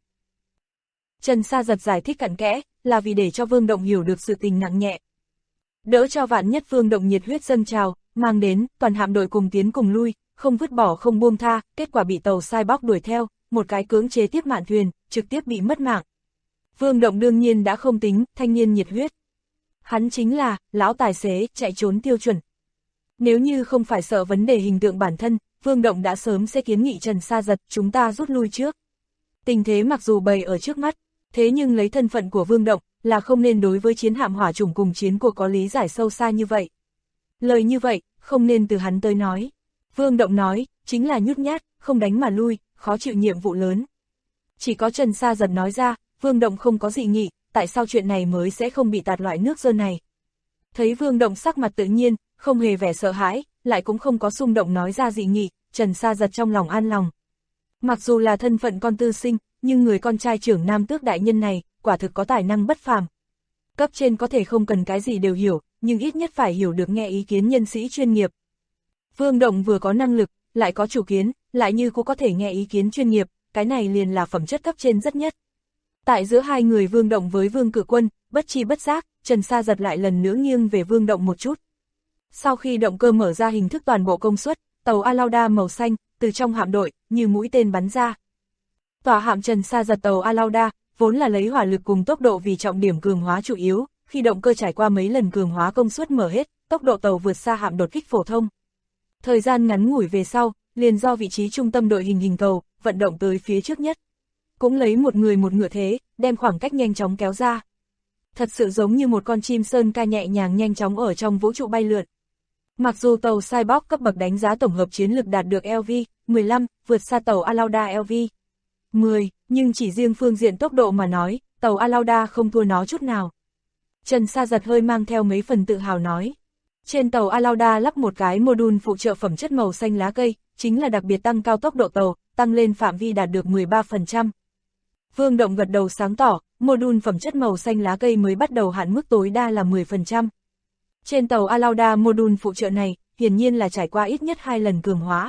Trần Sa Giật giải thích cặn kẽ, là vì để cho Vương Động hiểu được sự tình nặng nhẹ. Đỡ cho vạn nhất Vương Động nhiệt huyết dâng trào, mang đến, toàn hạm đội cùng tiến cùng lui, không vứt bỏ không buông tha, kết quả bị tàu Cyborg đuổi theo, một cái cưỡng chế tiếp mạn thuyền, trực tiếp bị mất mạng. Vương Động đương nhiên đã không tính, thanh niên nhiệt huyết. Hắn chính là, lão tài xế, chạy trốn tiêu chuẩn. Nếu như không phải sợ vấn đề hình tượng bản thân, Vương Động đã sớm sẽ kiến nghị Trần Sa Giật, chúng ta rút lui trước. Tình thế mặc dù bày ở trước mắt, thế nhưng lấy thân phận của Vương Động, là không nên đối với chiến hạm hỏa chủng cùng chiến cuộc có lý giải sâu xa như vậy. Lời như vậy, không nên từ hắn tới nói. Vương Động nói, chính là nhút nhát, không đánh mà lui, khó chịu nhiệm vụ lớn. Chỉ có Trần Sa Giật nói ra, Vương Động không có dị nghị, tại sao chuyện này mới sẽ không bị tạt loại nước dơ này. Thấy Vương Động sắc mặt tự nhiên, không hề vẻ sợ hãi, lại cũng không có xung động nói ra dị nghị, Trần Sa Giật trong lòng an lòng. Mặc dù là thân phận con tư sinh, nhưng người con trai trưởng Nam Tước đại nhân này, quả thực có tài năng bất phàm. Cấp trên có thể không cần cái gì đều hiểu, nhưng ít nhất phải hiểu được nghe ý kiến nhân sĩ chuyên nghiệp. Vương Động vừa có năng lực, lại có chủ kiến, lại như cũng có thể nghe ý kiến chuyên nghiệp, cái này liền là phẩm chất cấp trên rất nhất. Tại giữa hai người Vương Động với Vương Cử Quân, bất chi bất giác, Trần Sa Giật lại lần nữa nghiêng về Vương Động một chút. Sau khi động cơ mở ra hình thức toàn bộ công suất, tàu Alauda màu xanh, từ trong hạm đội, như mũi tên bắn ra. Tòa hạm Trần Sa Giật tàu Alauda, vốn là lấy hỏa lực cùng tốc độ vì trọng điểm cường hóa chủ yếu, khi động cơ trải qua mấy lần cường hóa công suất mở hết, tốc độ tàu vượt xa hạm đột kích phổ thông. Thời gian ngắn ngủi về sau, liền do vị trí trung tâm đội hình cầu, vận động tới phía trước nhất. Cũng lấy một người một ngựa thế, đem khoảng cách nhanh chóng kéo ra. Thật sự giống như một con chim sơn ca nhẹ nhàng nhanh chóng ở trong vũ trụ bay lượn. Mặc dù tàu Cyborg cấp bậc đánh giá tổng hợp chiến lực đạt được LV-15, vượt xa tàu Alauda LV-10, nhưng chỉ riêng phương diện tốc độ mà nói, tàu Alauda không thua nó chút nào. Trần Sa Giật hơi mang theo mấy phần tự hào nói. Trên tàu Alauda lắp một cái module phụ trợ phẩm chất màu xanh lá cây, chính là đặc biệt tăng cao tốc độ tàu, tăng lên phạm vi đạt được 13%. Vương Động gật đầu sáng tỏ, module phẩm chất màu xanh lá cây mới bắt đầu hạn mức tối đa là 10%. Trên tàu Alauda module phụ trợ này, hiển nhiên là trải qua ít nhất 2 lần cường hóa.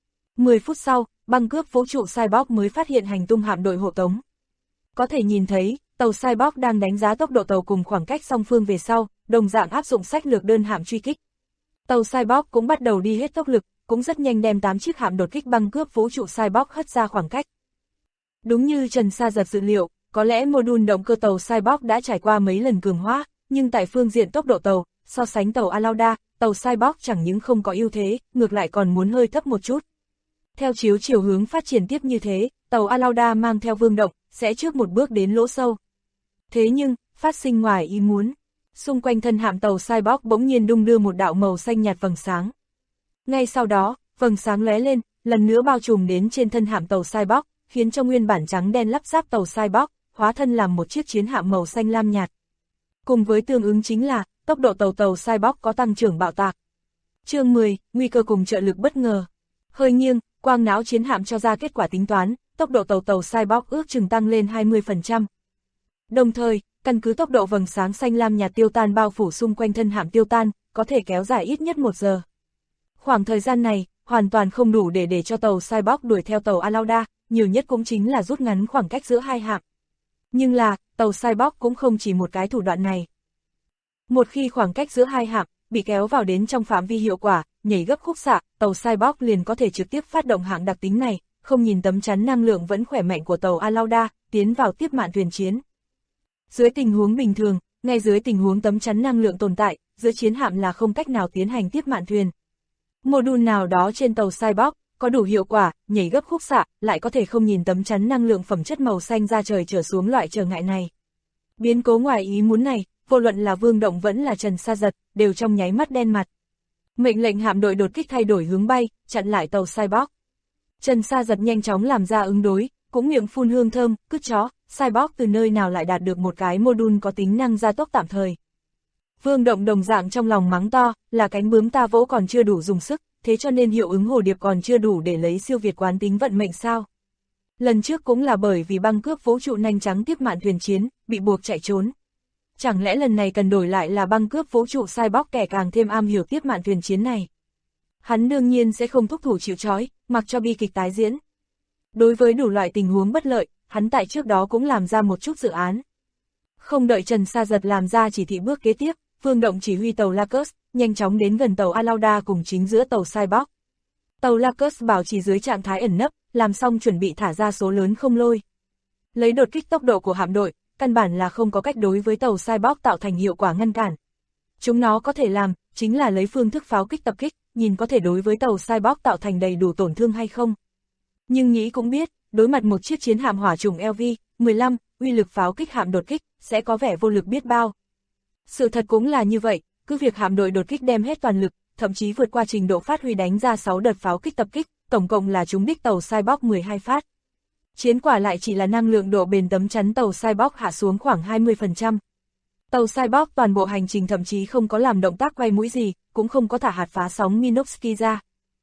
10 phút sau, băng cướp vũ trụ Cyborg mới phát hiện hành tung hạm đội hộ tống. Có thể nhìn thấy, tàu Cyborg đang đánh giá tốc độ tàu cùng khoảng cách song phương về sau, đồng dạng áp dụng sách lược đơn hạm truy kích. Tàu Cyborg cũng bắt đầu đi hết tốc lực, cũng rất nhanh đem 8 chiếc hạm đột kích băng cướp vũ trụ Cyborg hất ra khoảng cách. Đúng như Trần Sa Giật dự liệu, có lẽ module động cơ tàu Cyborg đã trải qua mấy lần cường hóa, nhưng tại phương diện tốc độ tàu, so sánh tàu Alauda, tàu Cyborg chẳng những không có ưu thế, ngược lại còn muốn hơi thấp một chút. Theo chiều hướng phát triển tiếp như thế, tàu Alauda mang theo Vương Động, sẽ trước một bước đến lỗ sâu. Thế nhưng, phát sinh ngoài ý muốn, xung quanh thân hạm tàu Cyborg bỗng nhiên đung đưa một đạo màu xanh nhạt vầng sáng. Ngay sau đó, vầng sáng lóe lên, lần nữa bao trùm đến trên thân hạm tàu Cyborg, khiến cho nguyên bản trắng đen lắp ráp tàu Cyborg, hóa thân làm một chiếc chiến hạm màu xanh lam nhạt. Cùng với tương ứng chính là, tốc độ tàu Cyborg có tăng trưởng bạo tạc. Chương 10, nguy cơ cùng trợ lực bất ngờ. Hơi nghiêng, quang não chiến hạm cho ra kết quả tính toán, tốc độ tàu Cyborg ước chừng tăng lên 20%. Đồng thời, căn cứ tốc độ vầng sáng xanh lam nhạt tiêu tan bao phủ xung quanh thân hạm tiêu tan, có thể kéo dài ít nhất 1 giờ. Khoảng thời gian này, hoàn toàn không đủ để cho tàu Cyborg đuổi theo tàu Alauda, nhiều nhất cũng chính là rút ngắn khoảng cách giữa hai hạm. Nhưng là, tàu Cyborg cũng không chỉ một cái thủ đoạn này. Một khi khoảng cách giữa hai hạm bị kéo vào đến trong phạm vi hiệu quả, nhảy gấp khúc xạ, tàu Cyborg liền có thể trực tiếp phát động hạng đặc tính này, không nhìn tấm chắn năng lượng vẫn khỏe mạnh của tàu Alauda, tiến vào tiếp mạn thuyền chiến. Dưới tình huống bình thường, ngay dưới tình huống tấm chắn năng lượng tồn tại, giữa chiến hạm là không cách nào tiến hành tiếp mạn thuyền. Module nào đó trên tàu Cyborg có đủ hiệu quả, nhảy gấp khúc xạ, lại có thể không nhìn tấm chắn năng lượng phẩm chất màu xanh ra trời trở xuống loại trở ngại này. Biến cố ngoài ý muốn này, vô luận là Vương Động vẫn là Trần Sa Giật, đều trong nháy mắt đen mặt. Mệnh lệnh hạm đội đột kích thay đổi hướng bay, chặn lại tàu Cyborg. Trần Sa Giật nhanh chóng làm ra ứng đối, cũng miệng phun hương thơm, cứt chó, Cyborg từ nơi nào lại đạt được một cái module có tính năng gia tốc tạm thời. Vương Động đồng dạng trong lòng mắng to, là cánh bướm ta vỗ còn chưa đủ dùng sức, thế cho nên hiệu ứng hồ điệp còn chưa đủ để lấy siêu việt quán tính vận mệnh sao. Lần trước cũng là bởi vì băng cướp vũ trụ nhanh trắng tiếp mạn thuyền chiến, bị buộc chạy trốn. Chẳng lẽ lần này cần đổi lại là băng cướp vũ trụ Cyborg kẻ càng thêm am hiểu tiếp mạn thuyền chiến này. Hắn đương nhiên sẽ không thúc thủ chịu trói, mặc cho bi kịch tái diễn. Đối với đủ loại tình huống bất lợi, hắn tại trước đó cũng làm ra một chút dự án. Không đợi Trần Sa Giật làm ra chỉ thị bước kế tiếp, Vương Động chỉ huy tàu Lacus, nhanh chóng đến gần tàu Alauda cùng chính giữa tàu Cyborg. Tàu Lacus bảo trì dưới trạng thái ẩn nấp, làm xong chuẩn bị thả ra số lớn không lôi. Lấy đột kích tốc độ của hạm đội, căn bản là không có cách đối với tàu Cyborg tạo thành hiệu quả ngăn cản. Chúng nó có thể làm, chính là lấy phương thức pháo kích tập kích, nhìn có thể đối với tàu Cyborg tạo thành đầy đủ tổn thương hay không. Nhưng nghĩ cũng biết, đối mặt một chiếc chiến hạm hỏa trùng LV-15, uy lực pháo kích hạm đột kích, sẽ có vẻ vô lực biết bao. Sự thật cũng là như vậy, cứ việc hạm đội đột kích đem hết toàn lực, thậm chí vượt qua trình độ phát huy đánh ra 6 đợt pháo kích tập kích, tổng cộng là trúng đích tàu Cyborg 12 phát. Chiến quả lại chỉ là năng lượng độ bền tấm chắn tàu Cyborg hạ xuống khoảng 20%. Tàu Cyborg toàn bộ hành trình thậm chí không có làm động tác quay mũi gì, cũng không có thả hạt phá sóng Minovsky ra.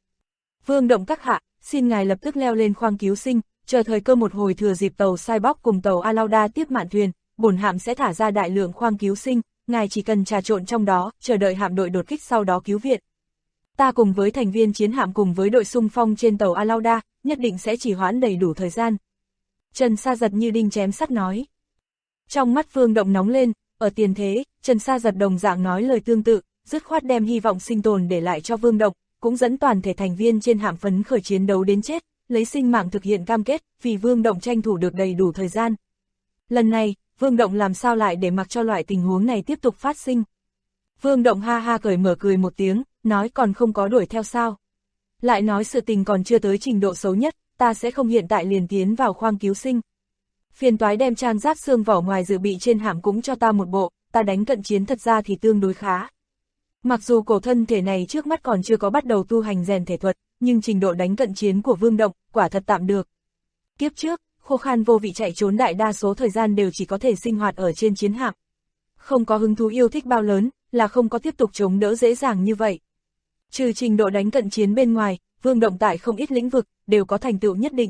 Vương Động các hạ, xin ngài lập tức leo lên khoang cứu sinh, chờ thời cơ một hồi thừa dịp tàu Cyborg cùng tàu Alauda tiếp mạn thuyền, bổn hạm sẽ thả ra đại lượng khoang cứu sinh, ngài chỉ cần trà trộn trong đó, chờ đợi hạm đội đột kích sau đó cứu viện. Ta cùng với thành viên chiến hạm cùng với đội xung phong trên tàu Alauda, nhất định sẽ chỉ hoãn đầy đủ thời gian. Trần Sa Giật như đinh chém sắt nói. Trong mắt Vương Động nóng lên, ở tiền thế, Trần Sa Giật đồng dạng nói lời tương tự, dứt khoát đem hy vọng sinh tồn để lại cho Vương Động, cũng dẫn toàn thể thành viên trên hạm phấn khởi chiến đấu đến chết, lấy sinh mạng thực hiện cam kết, vì Vương Động tranh thủ được đầy đủ thời gian. Lần này, Vương Động làm sao lại để mặc cho loại tình huống này tiếp tục phát sinh. Vương Động ha ha cởi mở cười một tiếng, nói còn không có đuổi theo sao. Lại nói sự tình còn chưa tới trình độ xấu nhất, ta sẽ không hiện tại liền tiến vào khoang cứu sinh. Phiền toái đem trang giáp xương vỏ ngoài dự bị trên hạm cũng cho ta một bộ, ta đánh cận chiến thật ra thì tương đối khá. Mặc dù cổ thân thể này trước mắt còn chưa có bắt đầu tu hành rèn thể thuật, nhưng trình độ đánh cận chiến của Vương Động, quả thật tạm được. Kiếp trước, khô khan vô vị chạy trốn đại đa số thời gian đều chỉ có thể sinh hoạt ở trên chiến hạm. Không có hứng thú yêu thích bao lớn, là không có tiếp tục chống đỡ dễ dàng như vậy. Trừ trình độ đánh cận chiến bên ngoài, Vương Động tại không ít lĩnh vực, đều có thành tựu nhất định.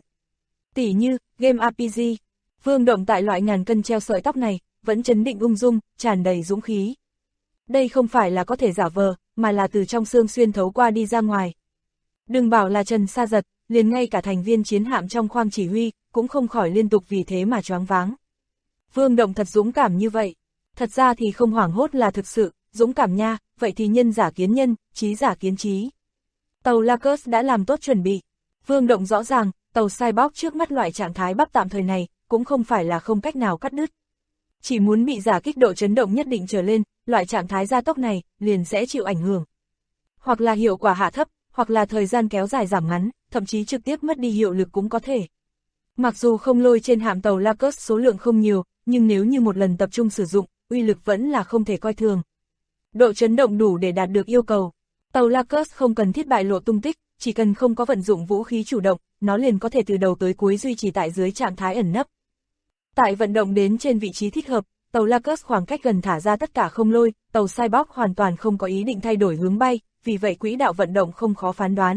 Tỉ như, game RPG, Vương Động tại loại ngàn cân treo sợi tóc này, vẫn trấn định ung dung, tràn đầy dũng khí. Đây không phải là có thể giả vờ, mà là từ trong xương xuyên thấu qua đi ra ngoài. Đừng bảo là Trần Sa Giật, liền ngay cả thành viên chiến hạm trong khoang chỉ huy, cũng không khỏi liên tục vì thế mà choáng váng. Vương Động thật dũng cảm như vậy. Thật ra thì không hoảng hốt là thực sự, dũng cảm nha, vậy thì nhân giả kiến nhân, trí giả kiến trí. Tàu Lacus đã làm tốt chuẩn bị. Vương Động rõ ràng, tàu Cyborg trước mắt loại trạng thái bắp tạm thời này, cũng không phải là không cách nào cắt đứt. Chỉ muốn bị giả kích độ chấn động nhất định trở lên, loại trạng thái gia tốc này, liền sẽ chịu ảnh hưởng. Hoặc là hiệu quả hạ thấp, hoặc là thời gian kéo dài giảm ngắn, thậm chí trực tiếp mất đi hiệu lực cũng có thể. Mặc dù không lôi trên hạm tàu Lacus số lượng không nhiều, nhưng nếu như một lần tập trung sử dụng, uy lực vẫn là không thể coi thường. Độ chấn động đủ để đạt được yêu cầu. Tàu Lacus không cần thiết bại lộ tung tích, chỉ cần không có vận dụng vũ khí chủ động, nó liền có thể từ đầu tới cuối duy trì tại dưới trạng thái ẩn nấp. Tại vận động đến trên vị trí thích hợp, tàu Lacus khoảng cách gần thả ra tất cả không lôi, tàu Cyborg hoàn toàn không có ý định thay đổi hướng bay, vì vậy quỹ đạo vận động không khó phán đoán.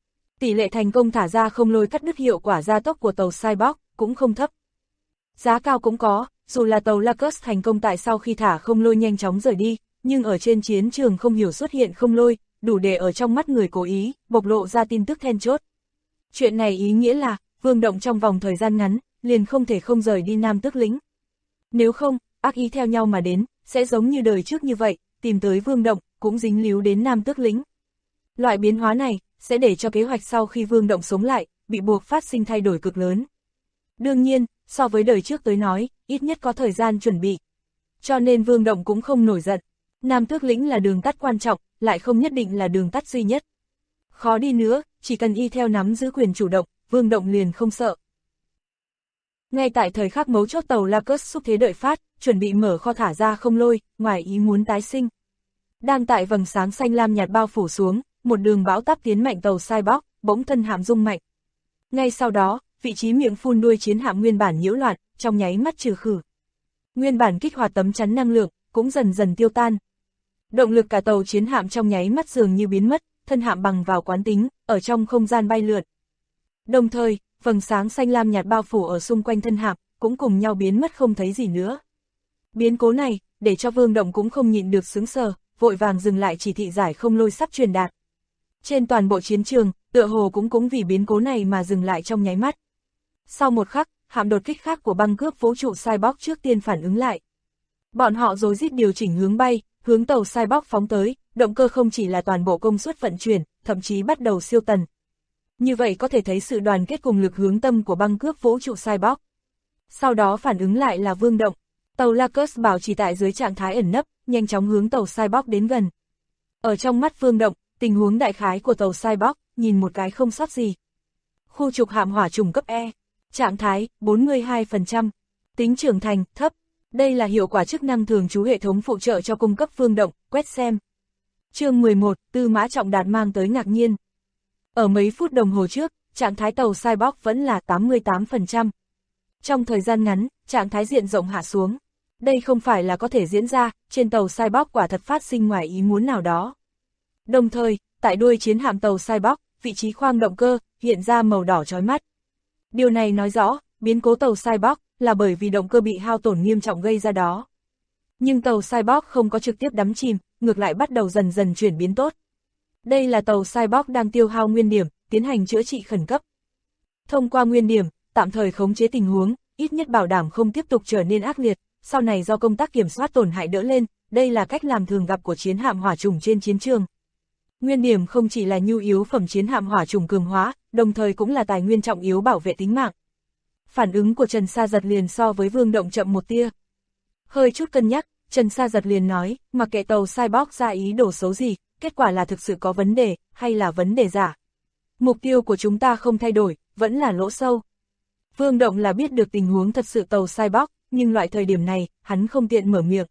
Tỷ lệ thành công thả ra không lôi cắt đứt hiệu quả gia tốc của tàu Cyborg cũng không thấp. Giá cao cũng có, dù là tàu Lacus thành công tại sau khi thả không lôi nhanh chóng rời đi, nhưng ở trên chiến trường không hiểu xuất hiện không lôi, đủ để ở trong mắt người cố ý, bộc lộ ra tin tức then chốt. Chuyện này ý nghĩa là, Vương Động trong vòng thời gian ngắn, liền không thể không rời đi Nam Tước Lĩnh. Nếu không, ác ý theo nhau mà đến, sẽ giống như đời trước như vậy, tìm tới Vương Động, cũng dính líu đến Nam Tước Lĩnh. Loại biến hóa này, sẽ để cho kế hoạch sau khi Vương Động sống lại, bị buộc phát sinh thay đổi cực lớn. Đương nhiên, so với đời trước tới nói, ít nhất có thời gian chuẩn bị. Cho nên Vương Động cũng không nổi giận. Nam Tước Lĩnh là đường tắt quan trọng, lại không nhất định là đường tắt duy nhất. Khó đi nữa, chỉ cần y theo nắm giữ quyền chủ động, Vương Động liền không sợ. Ngay tại thời khắc mấu chốt tàu Lacus xúc thế đợi phát, chuẩn bị mở kho thả ra không lôi, ngoài ý muốn tái sinh. Đang tại vầng sáng xanh lam nhạt bao phủ xuống, một đường bão táp tiến mạnh tàu Cyborg, bỗng thân hạm rung mạnh. Ngay sau đó, vị trí miệng phun đuôi chiến hạm nguyên bản nhiễu loạn, trong nháy mắt trừ khử. Nguyên bản kích hoạt tấm chắn năng lượng, cũng dần dần tiêu tan. Động lực cả tàu chiến hạm trong nháy mắt dường như biến mất, thân hạm bằng vào quán tính, ở trong không gian bay lượn. Đồng thời, vầng sáng xanh lam nhạt bao phủ ở xung quanh thân hạm, cũng cùng nhau biến mất không thấy gì nữa. Biến cố này, để cho Vương Động cũng không nhịn được sững sờ, vội vàng dừng lại chỉ thị giải không lôi sắp truyền đạt. Trên toàn bộ chiến trường, tựa hồ cũng vì biến cố này mà dừng lại trong nháy mắt. Sau một khắc, hạm đột kích khác của băng cướp vũ trụ Cyborg trước tiên phản ứng lại. Bọn họ rối rít điều chỉnh hướng bay, hướng tàu Cyborg phóng tới, động cơ không chỉ là toàn bộ công suất vận chuyển, thậm chí bắt đầu siêu tần. Như vậy có thể thấy sự đoàn kết cùng lực hướng tâm của băng cướp vũ trụ Cyborg. Sau đó phản ứng lại là Vương Động. Tàu Lacus bảo trì tại dưới trạng thái ẩn nấp, nhanh chóng hướng tàu Cyborg đến gần. Ở trong mắt Vương Động, tình huống đại khái của tàu Cyborg, nhìn một cái không sót gì. Khu trục hạm hỏa trùng cấp E. Trạng thái, 42%. Tính trưởng thành, thấp. Đây là hiệu quả chức năng thường trú hệ thống phụ trợ cho cung cấp Vương Động, quét xem. Chương 11, Tư Mã Trọng Đạt mang tới ngạc nhiên. Ở mấy phút đồng hồ trước, trạng thái tàu Cyborg vẫn là 88%. Trong thời gian ngắn, trạng thái diện rộng hạ xuống. Đây không phải là có thể diễn ra, trên tàu Cyborg quả thật phát sinh ngoài ý muốn nào đó. Đồng thời, tại đuôi chiến hạm tàu Cyborg, vị trí khoang động cơ, hiện ra màu đỏ chói mắt. Điều này nói rõ, biến cố tàu Cyborg là bởi vì động cơ bị hao tổn nghiêm trọng gây ra đó. Nhưng tàu Cyborg không có trực tiếp đắm chìm, ngược lại bắt đầu dần dần chuyển biến tốt. Đây là tàu Cyborg đang tiêu hao nguyên điểm, tiến hành chữa trị khẩn cấp. Thông qua nguyên điểm, tạm thời khống chế tình huống, ít nhất bảo đảm không tiếp tục trở nên ác liệt, sau này do công tác kiểm soát tổn hại đỡ lên, đây là cách làm thường gặp của chiến hạm hỏa trùng trên chiến trường. Nguyên điểm không chỉ là nhu yếu phẩm chiến hạm hỏa trùng cường hóa, đồng thời cũng là tài nguyên trọng yếu bảo vệ tính mạng. Phản ứng của Trần Sa Giật liền so với Vương Động chậm một tia. Hơi chút cân nhắc, Trần Sa Giật liền nói, mặc kệ tàu Cyborg ra ý đồ xấu gì, kết quả là thực sự có vấn đề, hay là vấn đề giả. Mục tiêu của chúng ta không thay đổi, vẫn là lỗ sâu. Vương Động là biết được tình huống thật sự tàu Cyborg, nhưng loại thời điểm này, hắn không tiện mở miệng.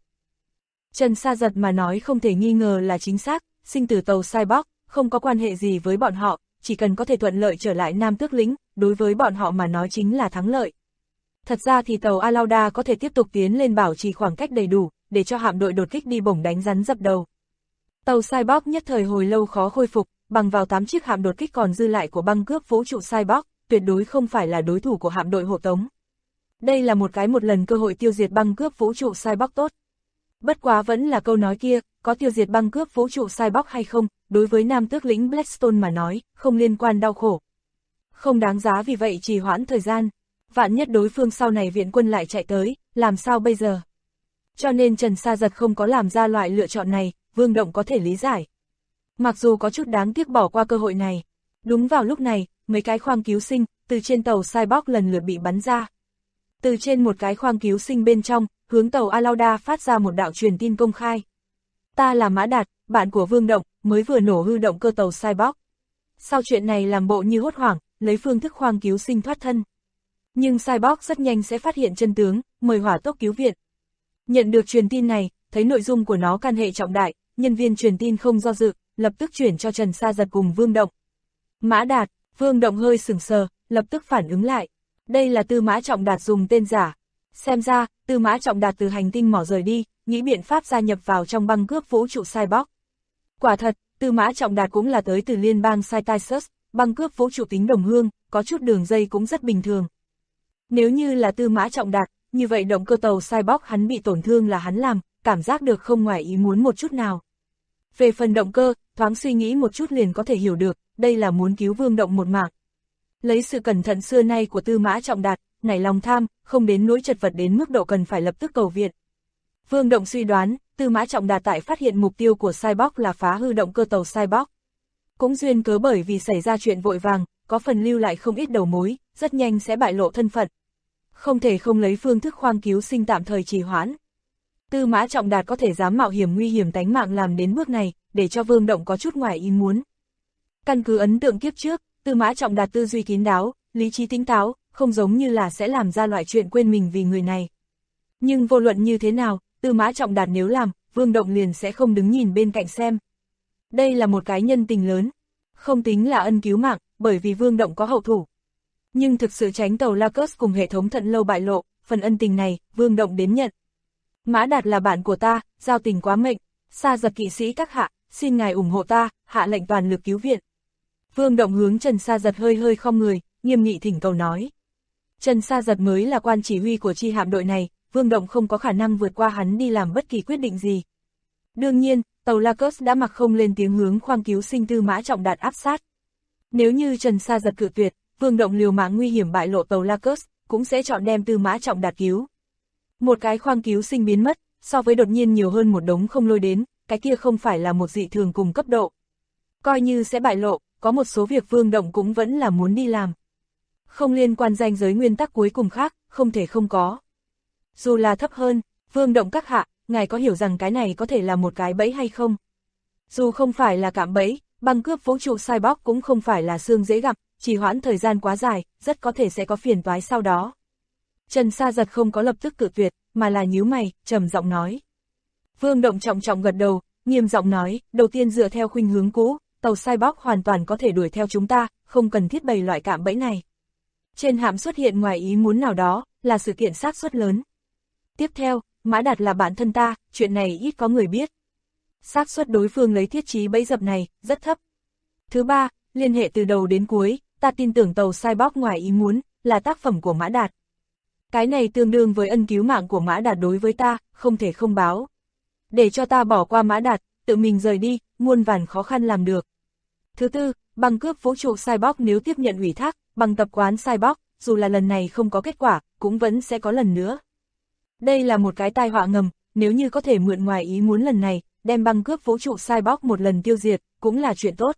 Trần Sa Giật mà nói không thể nghi ngờ là chính xác, sinh tử tàu Cyborg, không có quan hệ gì với bọn họ, chỉ cần có thể thuận lợi trở lại Nam Tước Lĩnh, đối với bọn họ mà nói chính là thắng lợi. Thật ra thì tàu Alauda có thể tiếp tục tiến lên bảo trì khoảng cách đầy đủ, để cho hạm đội đột kích đi bổng đánh rắn dập đầu. Tàu Cyborg nhất thời hồi lâu khó khôi phục, bằng vào 8 chiếc hạm đột kích còn dư lại của băng cướp vũ trụ Cyborg, tuyệt đối không phải là đối thủ của hạm đội hộ tống. Đây là một lần cơ hội tiêu diệt băng cướp vũ trụ Cyborg tốt. Bất quá vẫn là câu nói kia, có tiêu diệt băng cướp vũ trụ Cyborg hay không, đối với Nam Tước Lĩnh Blackstone mà nói, không liên quan đau khổ. Không đáng giá vì vậy trì hoãn thời gian. Vạn nhất đối phương sau này viện quân lại chạy tới, làm sao bây giờ? Cho nên Trần Sa Giật không có làm ra loại lựa chọn này, Vương Động có thể lý giải. Mặc dù có chút đáng tiếc bỏ qua cơ hội này. Đúng vào lúc này, mấy cái khoang cứu sinh, từ trên tàu Cyborg lần lượt bị bắn ra. Từ trên một cái khoang cứu sinh bên trong, hướng tàu Alauda phát ra một đạo truyền tin công khai. Ta là Mã Đạt, bạn của Vương Động, mới vừa nổ hư động cơ tàu Cyborg. Sau chuyện này làm bộ như hốt hoảng, lấy phương thức khoang cứu sinh thoát thân. Nhưng Cyborg rất nhanh sẽ phát hiện chân tướng, mời hỏa tốc cứu viện. Nhận được truyền tin này, thấy nội dung của nó can hệ trọng đại, nhân viên truyền tin không do dự, lập tức chuyển cho Trần Sa Giật cùng Vương Động. Mã Đạt, Vương Động hơi sửng sờ, lập tức phản ứng lại. Đây là Tư Mã Trọng Đạt dùng tên giả. Xem ra, Tư Mã Trọng Đạt từ hành tinh mỏ rời đi, nghĩ biện pháp gia nhập vào trong băng cướp vũ trụ Cyborg. Quả thật, Tư Mã Trọng Đạt cũng là tới từ liên bang Cytisus, băng cướp vũ trụ tính đồng hương, có chút đường dây cũng rất bình thường. Nếu như là Tư Mã Trọng Đạt, như vậy động cơ tàu Cyborg hắn bị tổn thương là hắn làm, cảm giác được không ngoài ý muốn một chút nào. Về phần động cơ, thoáng suy nghĩ một chút liền có thể hiểu được, đây là muốn cứu Vương Động một mạng. Lấy sự cẩn thận xưa nay của Tư Mã Trọng Đạt, nảy lòng tham, không đến nỗi chật vật đến mức độ cần phải lập tức cầu viện. Vương Động suy đoán, Tư Mã Trọng Đạt tại phát hiện mục tiêu của Cyborg là phá hư động cơ tàu Cyborg. Cũng duyên cớ bởi vì xảy ra chuyện vội vàng, có phần lưu lại không ít đầu mối, rất nhanh sẽ bại lộ thân phận. Không thể không lấy phương thức khoang cứu sinh tạm thời trì hoãn. Tư Mã Trọng Đạt có thể dám mạo hiểm nguy hiểm tánh mạng làm đến bước này, để cho Vương Động có chút ngoài ý muốn. Căn cứ ấn tượng kiếp trước, Tư Mã Trọng Đạt tư duy kín đáo, lý trí tỉnh táo, không giống như là sẽ làm ra loại chuyện quên mình vì người này. Nhưng vô luận như thế nào, Tư Mã Trọng Đạt nếu làm, Vương Động liền sẽ không đứng nhìn bên cạnh xem. Đây là một cái nhân tình lớn, không tính là ân cứu mạng, bởi vì Vương Động có hậu thủ. Nhưng thực sự tránh tàu Lacus cùng hệ thống thận lâu bại lộ, phần ân tình này, Vương Động đến nhận. Mã Đạt là bạn của ta, giao tình quá mệnh, Sa Giật kỵ sĩ các hạ, xin ngài ủng hộ ta, hạ lệnh toàn lực cứu viện. Vương Động hướng Trần Sa Giật hơi khom người, nghiêm nghị thỉnh cầu nói. Trần Sa Giật mới là quan chỉ huy của chi hạm đội này, Vương Động không có khả năng vượt qua hắn đi làm bất kỳ quyết định gì. Đương nhiên, tàu Lacus đã mặc không lên tiếng hướng khoang cứu sinh Tư Mã Trọng Đạt áp sát. Nếu như Trần Sa Giật cự tuyệt, Vương Động liều mạng nguy hiểm bại lộ tàu Lacus, cũng sẽ chọn đem Tư Mã Trọng Đạt cứu. Một cái khoang cứu sinh biến mất, so với đột nhiên nhiều hơn một đống không lôi đến, cái kia không phải là một dị thường cùng cấp độ. Coi như sẽ bại lộ, có một số việc Vương Động cũng vẫn là muốn đi làm. Không liên quan ranh giới nguyên tắc cuối cùng khác, không thể không có. Dù là thấp hơn, Vương Động các hạ, ngài có hiểu rằng cái này có thể là một cái bẫy hay không? Dù không phải là cạm bẫy, băng cướp vũ trụ Cyborg cũng không phải là xương dễ gặp, trì hoãn thời gian quá dài, rất có thể sẽ có phiền toái sau đó. Trần Sa Giật không có lập tức cự tuyệt, mà là nhíu mày, trầm giọng nói. Vương Động trọng trọng gật đầu, nghiêm giọng nói, đầu tiên dựa theo khuynh hướng cũ, tàu Cyborg hoàn toàn có thể đuổi theo chúng ta, không cần thiết bày loại cạm bẫy này. Trên hạm xuất hiện ngoài ý muốn nào đó, là sự kiện xác suất lớn. Tiếp theo, Mã Đạt là bạn thân ta, chuyện này ít có người biết. Xác suất đối phương lấy thiết trí bẫy dập này, rất thấp. Thứ ba, liên hệ từ đầu đến cuối, ta tin tưởng tàu Cyborg ngoài ý muốn, là tác phẩm của Mã Đạt. Cái này tương đương với ân cứu mạng của Mã Đạt đối với ta, không thể không báo. Để cho ta bỏ qua Mã Đạt, tự mình rời đi, muôn vàn khó khăn làm được. Thứ tư, băng cướp vũ trụ Cyborg nếu tiếp nhận ủy thác, bằng tập quán Cyborg, dù là lần này không có kết quả, cũng vẫn sẽ có lần nữa. Đây là một cái tai họa ngầm, nếu như có thể mượn ngoài ý muốn lần này, đem băng cướp vũ trụ Cyborg một lần tiêu diệt, cũng là chuyện tốt.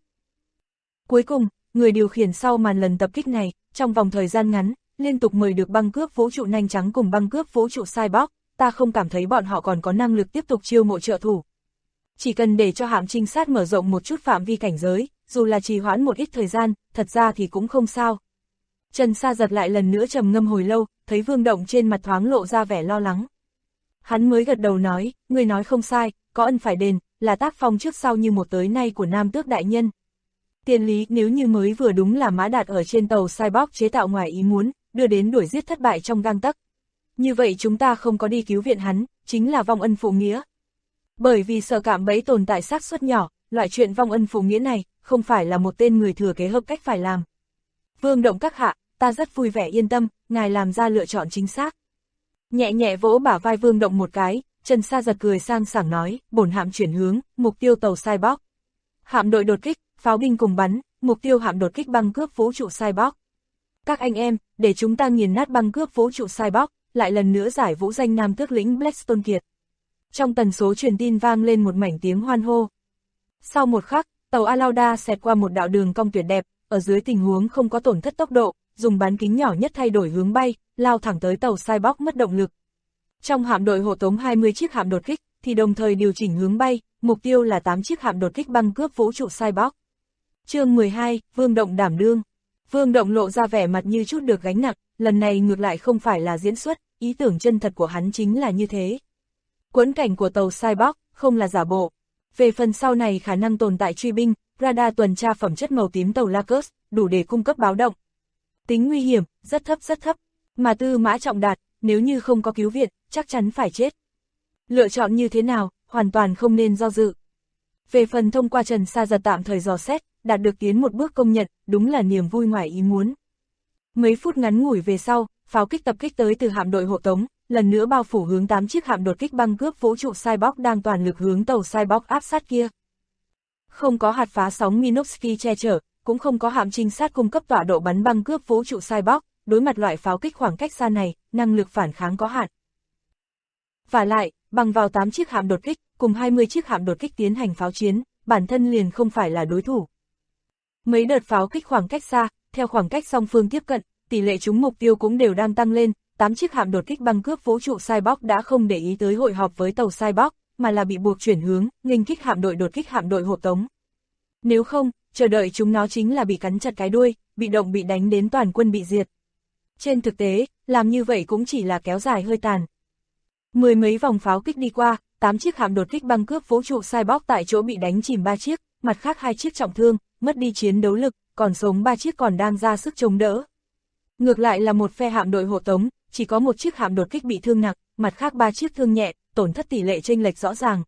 Cuối cùng, người điều khiển sau màn lần tập kích này, trong vòng thời gian ngắn, liên tục mời được băng cướp vũ trụ nhanh trắng cùng băng cướp vũ trụ Cyborg, ta không cảm thấy bọn họ còn có năng lực tiếp tục chiêu mộ trợ thủ. Chỉ cần để cho hạm trinh sát mở rộng một chút phạm vi cảnh giới, dù là trì hoãn một ít thời gian, thật ra thì cũng không sao. Trần Sa Giật lại lần nữa trầm ngâm hồi lâu, thấy Vương Động trên mặt thoáng lộ ra vẻ lo lắng. Hắn mới gật đầu nói, ngươi nói không sai, có ân phải đền, là tác phong trước sau như một tới nay của Nam Tước đại nhân. Tiền lý nếu như mới vừa đúng là Mã Đạt ở trên tàu Cyborg chế tạo ngoài ý muốn, đưa đến đuổi giết thất bại trong gang tấc. Như vậy chúng ta không có đi cứu viện hắn, chính là vong ân phụ nghĩa. Bởi vì sợ cạm bẫy tồn tại xác suất nhỏ, loại chuyện vong ân phụ nghĩa này, không phải là một tên người thừa kế hợp cách phải làm. Vương Động các hạ, ta rất vui vẻ yên tâm, ngài làm ra lựa chọn chính xác. Nhẹ nhẹ vỗ bả vai Vương Động một cái, Trần Sa Giật cười sang sảng nói, bổn hạm chuyển hướng, mục tiêu tàu Cyborg. Hạm đội đột kích, pháo binh cùng bắn, mục tiêu hạm đột kích băng cướp vũ trụ Cyborg. Các anh em, để chúng ta nghiền nát băng cướp vũ trụ Cyborg, lại lần nữa giải vũ danh Nam Tước lĩnh Blackstone Kiệt. Trong tần số truyền tin vang lên một mảnh tiếng hoan hô. Sau một khắc, tàu Alauda xẹt qua một đạo đường cong tuyệt đẹp, ở dưới tình huống không có tổn thất tốc độ, dùng bán kính nhỏ nhất thay đổi hướng bay, lao thẳng tới tàu Cyborg mất động lực. Trong hạm đội hộ tống 20 chiếc hạm đột kích, thì đồng thời điều chỉnh hướng bay, mục tiêu là 8 chiếc hạm đột kích băng cướp vũ trụ Cyborg. Chương 12, Vương Động đảm đương. Vương Động lộ ra vẻ mặt như chút được gánh nặng, lần này ngược lại không phải là diễn xuất, ý tưởng chân thật của hắn chính là như thế. Quẫn cảnh của tàu Cyborg, không là giả bộ. Về phần sau này khả năng tồn tại truy binh, radar tuần tra phẩm chất màu tím tàu Lacus, đủ để cung cấp báo động. Tính nguy hiểm, rất thấp, mà Tư Mã Trọng Đạt, nếu như không có cứu viện, chắc chắn phải chết. Lựa chọn như thế nào, hoàn toàn không nên do dự. Về phần thông qua Trần Sa Giật tạm thời dò xét, đạt được tiến một bước công nhận, đúng là niềm vui ngoài ý muốn. Mấy phút ngắn ngủi về sau, pháo kích tập kích tới từ hạm đội hộ tống, lần nữa bao phủ hướng 8 chiếc hạm đột kích băng cướp vũ trụ Cyborg đang toàn lực hướng tàu Cyborg áp sát kia. Không có hạt phá sóng Minovsky che chở, cũng không có hạm trinh sát cung cấp tọa độ bắn băng cướp vũ trụ Cyborg, đối mặt loại pháo kích khoảng cách xa này, năng lực phản kháng có hạn. Vả lại, bằng vào 8 chiếc hạm đột kích, cùng 20 chiếc hạm đột kích tiến hành pháo chiến, bản thân liền không phải là đối thủ. Mấy đợt pháo kích khoảng cách xa, theo khoảng cách song phương tiếp cận, tỷ lệ trúng mục tiêu cũng đều đang tăng lên, 8 chiếc hạm đột kích băng cướp vũ trụ Cyborg đã không để ý tới hội họp với tàu Cyborg, mà là bị buộc chuyển hướng, nghênh kích hạm đội đột kích hạm đội hộ tống. Nếu không, chờ đợi chúng nó chính là bị cắn chặt cái đuôi, bị động bị đánh đến toàn quân bị diệt. Trên thực tế, làm như vậy cũng chỉ là kéo dài hơi tàn. Mười mấy vòng pháo kích đi qua, 8 chiếc hạm đột kích băng cướp vũ trụ Cyborg tại chỗ bị đánh chìm 3 chiếc, mặt khác 2 chiếc trọng thương, mất đi chiến đấu lực, còn sống 3 chiếc còn đang ra sức chống đỡ. Ngược lại là một phe hạm đội hộ tống, chỉ có 1 chiếc hạm đột kích bị thương nặng, mặt khác 3 chiếc thương nhẹ, tổn thất tỷ lệ chênh lệch rõ ràng.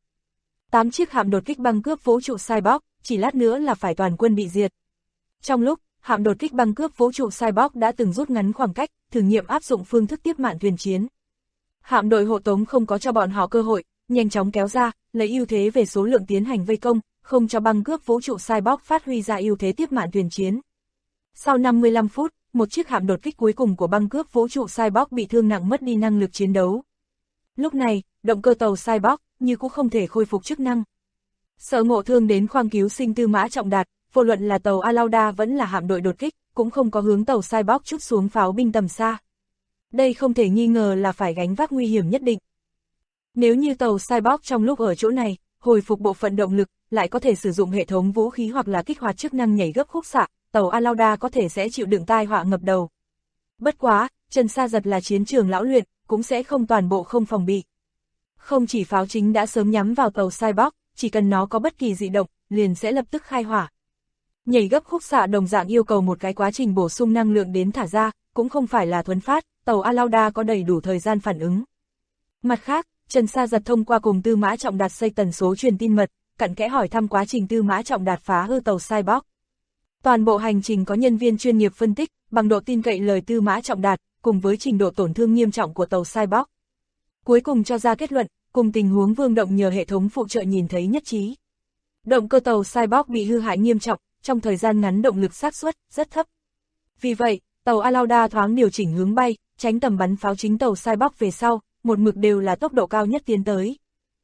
8 chiếc hạm đột kích băng cướp vũ trụ Cyborg, chỉ lát nữa là phải toàn quân bị diệt. Trong lúc, hạm đột kích băng cướp vũ trụ Cyborg đã từng rút ngắn khoảng cách, thử nghiệm áp dụng phương thức tiếp mạn thuyền chiến. Hạm đội hộ tống không có cho bọn họ cơ hội, nhanh chóng kéo ra, lấy ưu thế về số lượng tiến hành vây công, không cho băng cướp vũ trụ Cyborg phát huy ra ưu thế tiếp mạn thuyền chiến. Sau 55 phút, một chiếc hạm đột kích cuối cùng của băng cướp vũ trụ Cyborg bị thương nặng mất đi năng lực chiến đấu. Lúc này, động cơ tàu Cyborg như cũng không thể khôi phục chức năng. Sợ ngộ thương đến khoang cứu sinh Tư Mã Trọng Đạt, vô luận là tàu Alauda vẫn là hạm đội đột kích, cũng không có hướng tàu Cyborg trút xuống pháo binh tầm xa. Đây không thể nghi ngờ là phải gánh vác nguy hiểm nhất định. Nếu như tàu Cyborg trong lúc ở chỗ này, hồi phục bộ phận động lực, lại có thể sử dụng hệ thống vũ khí hoặc là kích hoạt chức năng nhảy gấp khúc xạ, tàu Alauda có thể sẽ chịu đựng tai họa ngập đầu. Bất quá, Trần Sa Giật là chiến trường lão luyện, cũng sẽ không toàn bộ không phòng bị. Không chỉ pháo chính đã sớm nhắm vào tàu Cyborg, chỉ cần nó có bất kỳ dị động, liền sẽ lập tức khai hỏa. Nhảy gấp khúc xạ đồng dạng yêu cầu một cái quá trình bổ sung năng lượng đến thả ra, cũng không phải là thuần phát, tàu Alauda có đầy đủ thời gian phản ứng. Mặt khác, Trần Sa Giật thông qua cùng Tư Mã Trọng Đạt xây tần số truyền tin mật, cặn kẽ hỏi thăm quá trình Tư Mã Trọng Đạt phá hư tàu Cyborg. Toàn bộ hành trình có nhân viên chuyên nghiệp phân tích, bằng độ tin cậy lời Tư Mã Trọng Đạt, cùng với trình độ tổn thương nghiêm trọng của tàu Cyborg. Cuối cùng cho ra kết luận, cùng tình huống Vương Động nhờ hệ thống phụ trợ nhìn thấy nhất trí. Động cơ tàu Cyborg bị hư hại nghiêm trọng, trong thời gian ngắn động lực xác suất rất thấp. Vì vậy, tàu Alauda thoáng điều chỉnh hướng bay, tránh tầm bắn pháo chính tàu Cyborg về sau, một mực đều là tốc độ cao nhất tiến tới.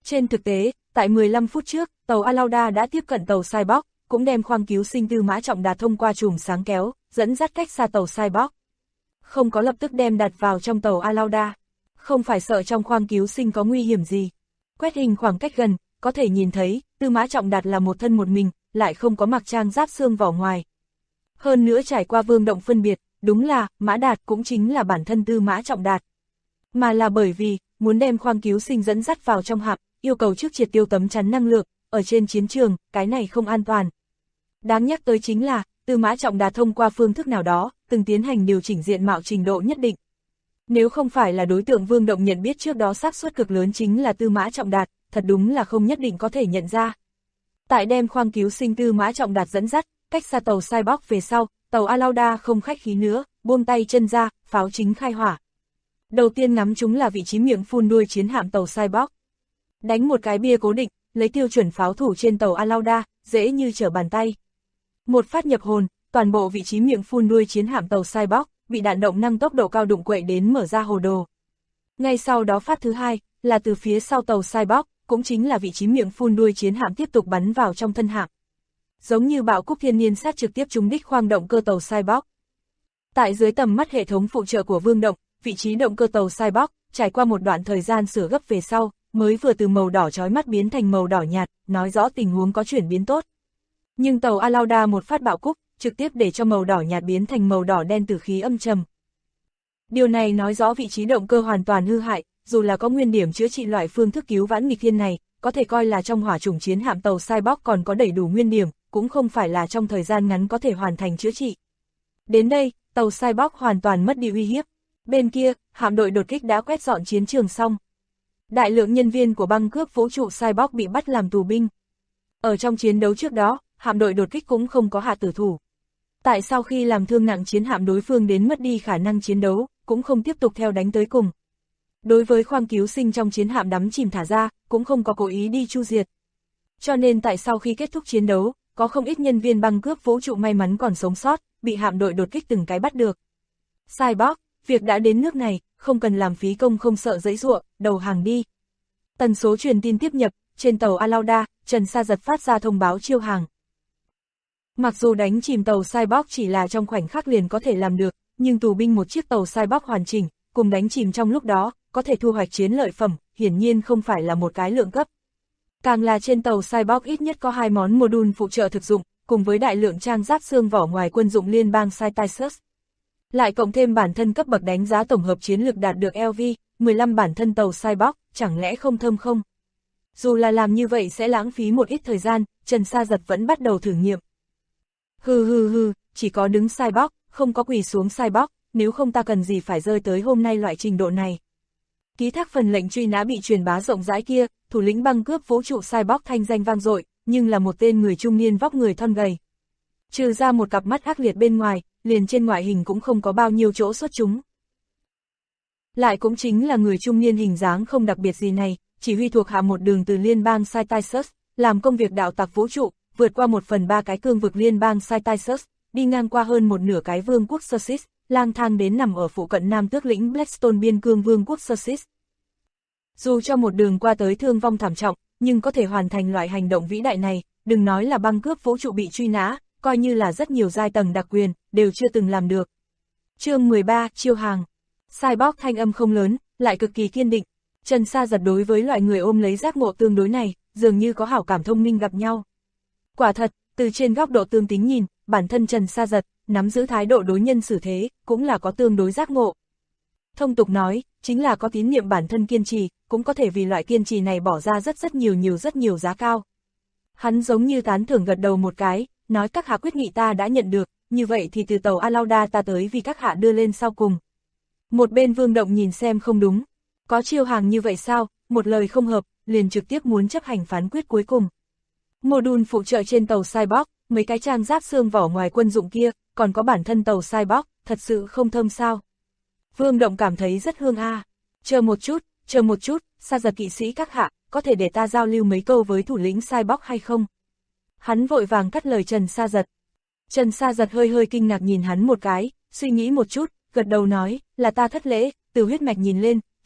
Trên thực tế, tại 15 phút trước, tàu Alauda đã tiếp cận tàu Cyborg, cũng đem khoang cứu sinh Tư Mã Trọng Đạt thông qua chùm sáng kéo, dẫn dắt cách xa tàu Cyborg. Không có lập tức đem đặt vào trong tàu Alauda. Không phải sợ trong khoang cứu sinh có nguy hiểm gì. Quét hình khoảng cách gần, có thể nhìn thấy, Tư Mã Trọng Đạt là một thân một mình, lại không có mặc trang giáp xương vỏ ngoài. Hơn nữa trải qua Vương Động phân biệt, đúng là, Mã Đạt cũng chính là bản thân Tư Mã Trọng Đạt. Mà là bởi vì, muốn đem khoang cứu sinh dẫn dắt vào trong hạm, yêu cầu trước triệt tiêu tấm chắn năng lượng, ở trên chiến trường, cái này không an toàn. Đáng nhắc tới chính là, Tư Mã Trọng Đạt thông qua phương thức nào đó, từng tiến hành điều chỉnh diện mạo trình độ nhất định. Nếu không phải là đối tượng Vương Động nhận biết trước đó xác suất cực lớn chính là Tư Mã Trọng Đạt, thật đúng là không nhất định có thể nhận ra. Tại đem khoang cứu sinh Tư Mã Trọng Đạt dẫn dắt, cách xa tàu Cyborg về sau, tàu Alauda không khách khí nữa, buông tay chân ra, pháo chính khai hỏa. Đầu tiên ngắm chúng là vị trí miệng phun đuôi chiến hạm tàu Cyborg. Đánh một cái bia cố định, lấy tiêu chuẩn pháo thủ trên tàu Alauda, dễ như trở bàn tay. Một phát nhập hồn, toàn bộ vị trí miệng phun đuôi chiến hạm tàu Cyborg bị đạn động năng tốc độ cao đụng quậy đến mở ra hồ đồ. Ngay sau đó phát thứ hai, là từ phía sau tàu Cyborg, cũng chính là vị trí miệng phun đuôi chiến hạm tiếp tục bắn vào trong thân hạm. Giống như bạo cúc thiên niên sát trực tiếp trúng đích khoang động cơ tàu Cyborg. Tại dưới tầm mắt hệ thống phụ trợ của Vương Động, vị trí động cơ tàu Cyborg, trải qua một đoạn thời gian sửa gấp về sau, mới vừa từ màu đỏ chói mắt biến thành màu đỏ nhạt, nói rõ tình huống có chuyển biến tốt. Nhưng tàu Alauda một phát bạo cúc, trực tiếp để cho màu đỏ nhạt biến thành màu đỏ đen tử khí âm trầm. Điều này nói rõ vị trí động cơ hoàn toàn hư hại, dù là có nguyên điểm chữa trị loại phương thức cứu vãn nghịch thiên này, có thể coi là trong hỏa chủng chiến hạm tàu Cyborg còn có đầy đủ nguyên điểm, cũng không phải là trong thời gian ngắn có thể hoàn thành chữa trị. Đến đây, tàu Cyborg hoàn toàn mất đi uy hiếp. Bên kia, hạm đội đột kích đã quét dọn chiến trường xong. Đại lượng nhân viên của băng cướp vũ trụ Cyborg bị bắt làm tù binh. Ở trong chiến đấu trước đó, hạm đội đột kích cũng không có hạ tử thủ. Tại sau khi làm thương nặng chiến hạm đối phương đến mất đi khả năng chiến đấu, cũng không tiếp tục theo đánh tới cùng. Đối với khoang cứu sinh trong chiến hạm đắm chìm thả ra, cũng không có cố ý đi chu diệt. Cho nên tại sau khi kết thúc chiến đấu, có không ít nhân viên băng cướp vũ trụ may mắn còn sống sót, bị hạm đội đột kích từng cái bắt được. Cyborg, việc đã đến nước này, không cần làm phí công không sợ giãy giụa, đầu hàng đi. Tần số truyền tin tiếp nhập, trên tàu Alauda, Trần Sa Giật phát ra thông báo chiêu hàng. Mặc dù đánh chìm tàu Cyborg chỉ là trong khoảnh khắc liền có thể làm được, nhưng tù binh một chiếc tàu Cyborg hoàn chỉnh, cùng đánh chìm trong lúc đó, có thể thu hoạch chiến lợi phẩm, hiển nhiên không phải là một cái lượng cấp. Càng là trên tàu Cyborg ít nhất có 2 món module phụ trợ thực dụng, cùng với đại lượng trang giáp xương vỏ ngoài quân dụng liên bang Cytisus. Lại cộng thêm bản thân cấp bậc đánh giá tổng hợp chiến lược đạt được LV, 15 bản thân tàu Cyborg, chẳng lẽ không thơm không? Dù là làm như vậy sẽ lãng phí một ít thời gian, Trần Sa Giật vẫn bắt đầu thử nghiệm. Hừ, chỉ có đứng Cyborg, không có quỳ xuống Cyborg, nếu không ta cần gì phải rơi tới hôm nay loại trình độ này. Ký thác phần lệnh truy nã bị truyền bá rộng rãi kia, thủ lĩnh băng cướp vũ trụ Cyborg thanh danh vang dội, nhưng là một tên người trung niên vóc người thon gầy. Trừ ra một cặp mắt ác liệt bên ngoài, liền trên ngoại hình cũng không có bao nhiêu chỗ xuất chúng. Lại cũng chính là người trung niên hình dáng không đặc biệt gì này, chỉ huy thuộc hạ một đường từ liên bang Cytisus, làm công việc đạo tặc vũ trụ, vượt qua 1/3 cái cương vực liên bang Cytisus, đi ngang qua hơn một nửa cái vương quốc Sursis, lang thang đến nằm ở phụ cận Nam Tước lĩnh Blackstone biên cương vương quốc Sursis. Dù cho một đường qua tới thương vong thảm trọng, nhưng có thể hoàn thành loại hành động vĩ đại này, đừng nói là băng cướp vũ trụ bị truy nã, coi như là rất nhiều giai tầng đặc quyền, đều chưa từng làm được. Chương 13, chiêu hàng. Cyborg thanh âm không lớn, lại cực kỳ kiên định. Trần Sa Giật đối với loại người ôm lấy giác ngộ tương đối này, dường như có hảo cảm thông minh gặp nhau. Quả thật, từ trên góc độ tương tính nhìn, bản thân Trần Sa Giật, nắm giữ thái độ đối nhân xử thế, cũng là có tương đối giác ngộ. Thông tục nói, chính là có tín niệm bản thân kiên trì, cũng có thể vì loại kiên trì này bỏ ra rất nhiều giá cao. Hắn giống như tán thưởng gật đầu một cái, nói các hạ quyết nghị ta đã nhận được, như vậy thì từ tàu Alauda ta tới vì các hạ đưa lên sau cùng. Một bên Vương Động nhìn xem không đúng, có chiêu hàng như vậy sao, một lời không hợp, liền trực tiếp muốn chấp hành phán quyết cuối cùng. Module phụ trợ trên tàu Cyborg, mấy cái trang giáp xương vỏ ngoài quân dụng kia, còn có bản thân tàu Cyborg, thật sự không thơm sao. Vương Động cảm thấy rất hương a. Chờ một chút, Sa Giật kỵ sĩ các hạ, có thể để ta giao lưu mấy câu với thủ lĩnh Cyborg hay không? Hắn vội vàng cắt lời Trần Sa Giật. Trần Sa Giật hơi kinh ngạc nhìn hắn một cái, suy nghĩ một chút, gật đầu nói, là ta thất lễ, từ huyết mạch nhìn lên,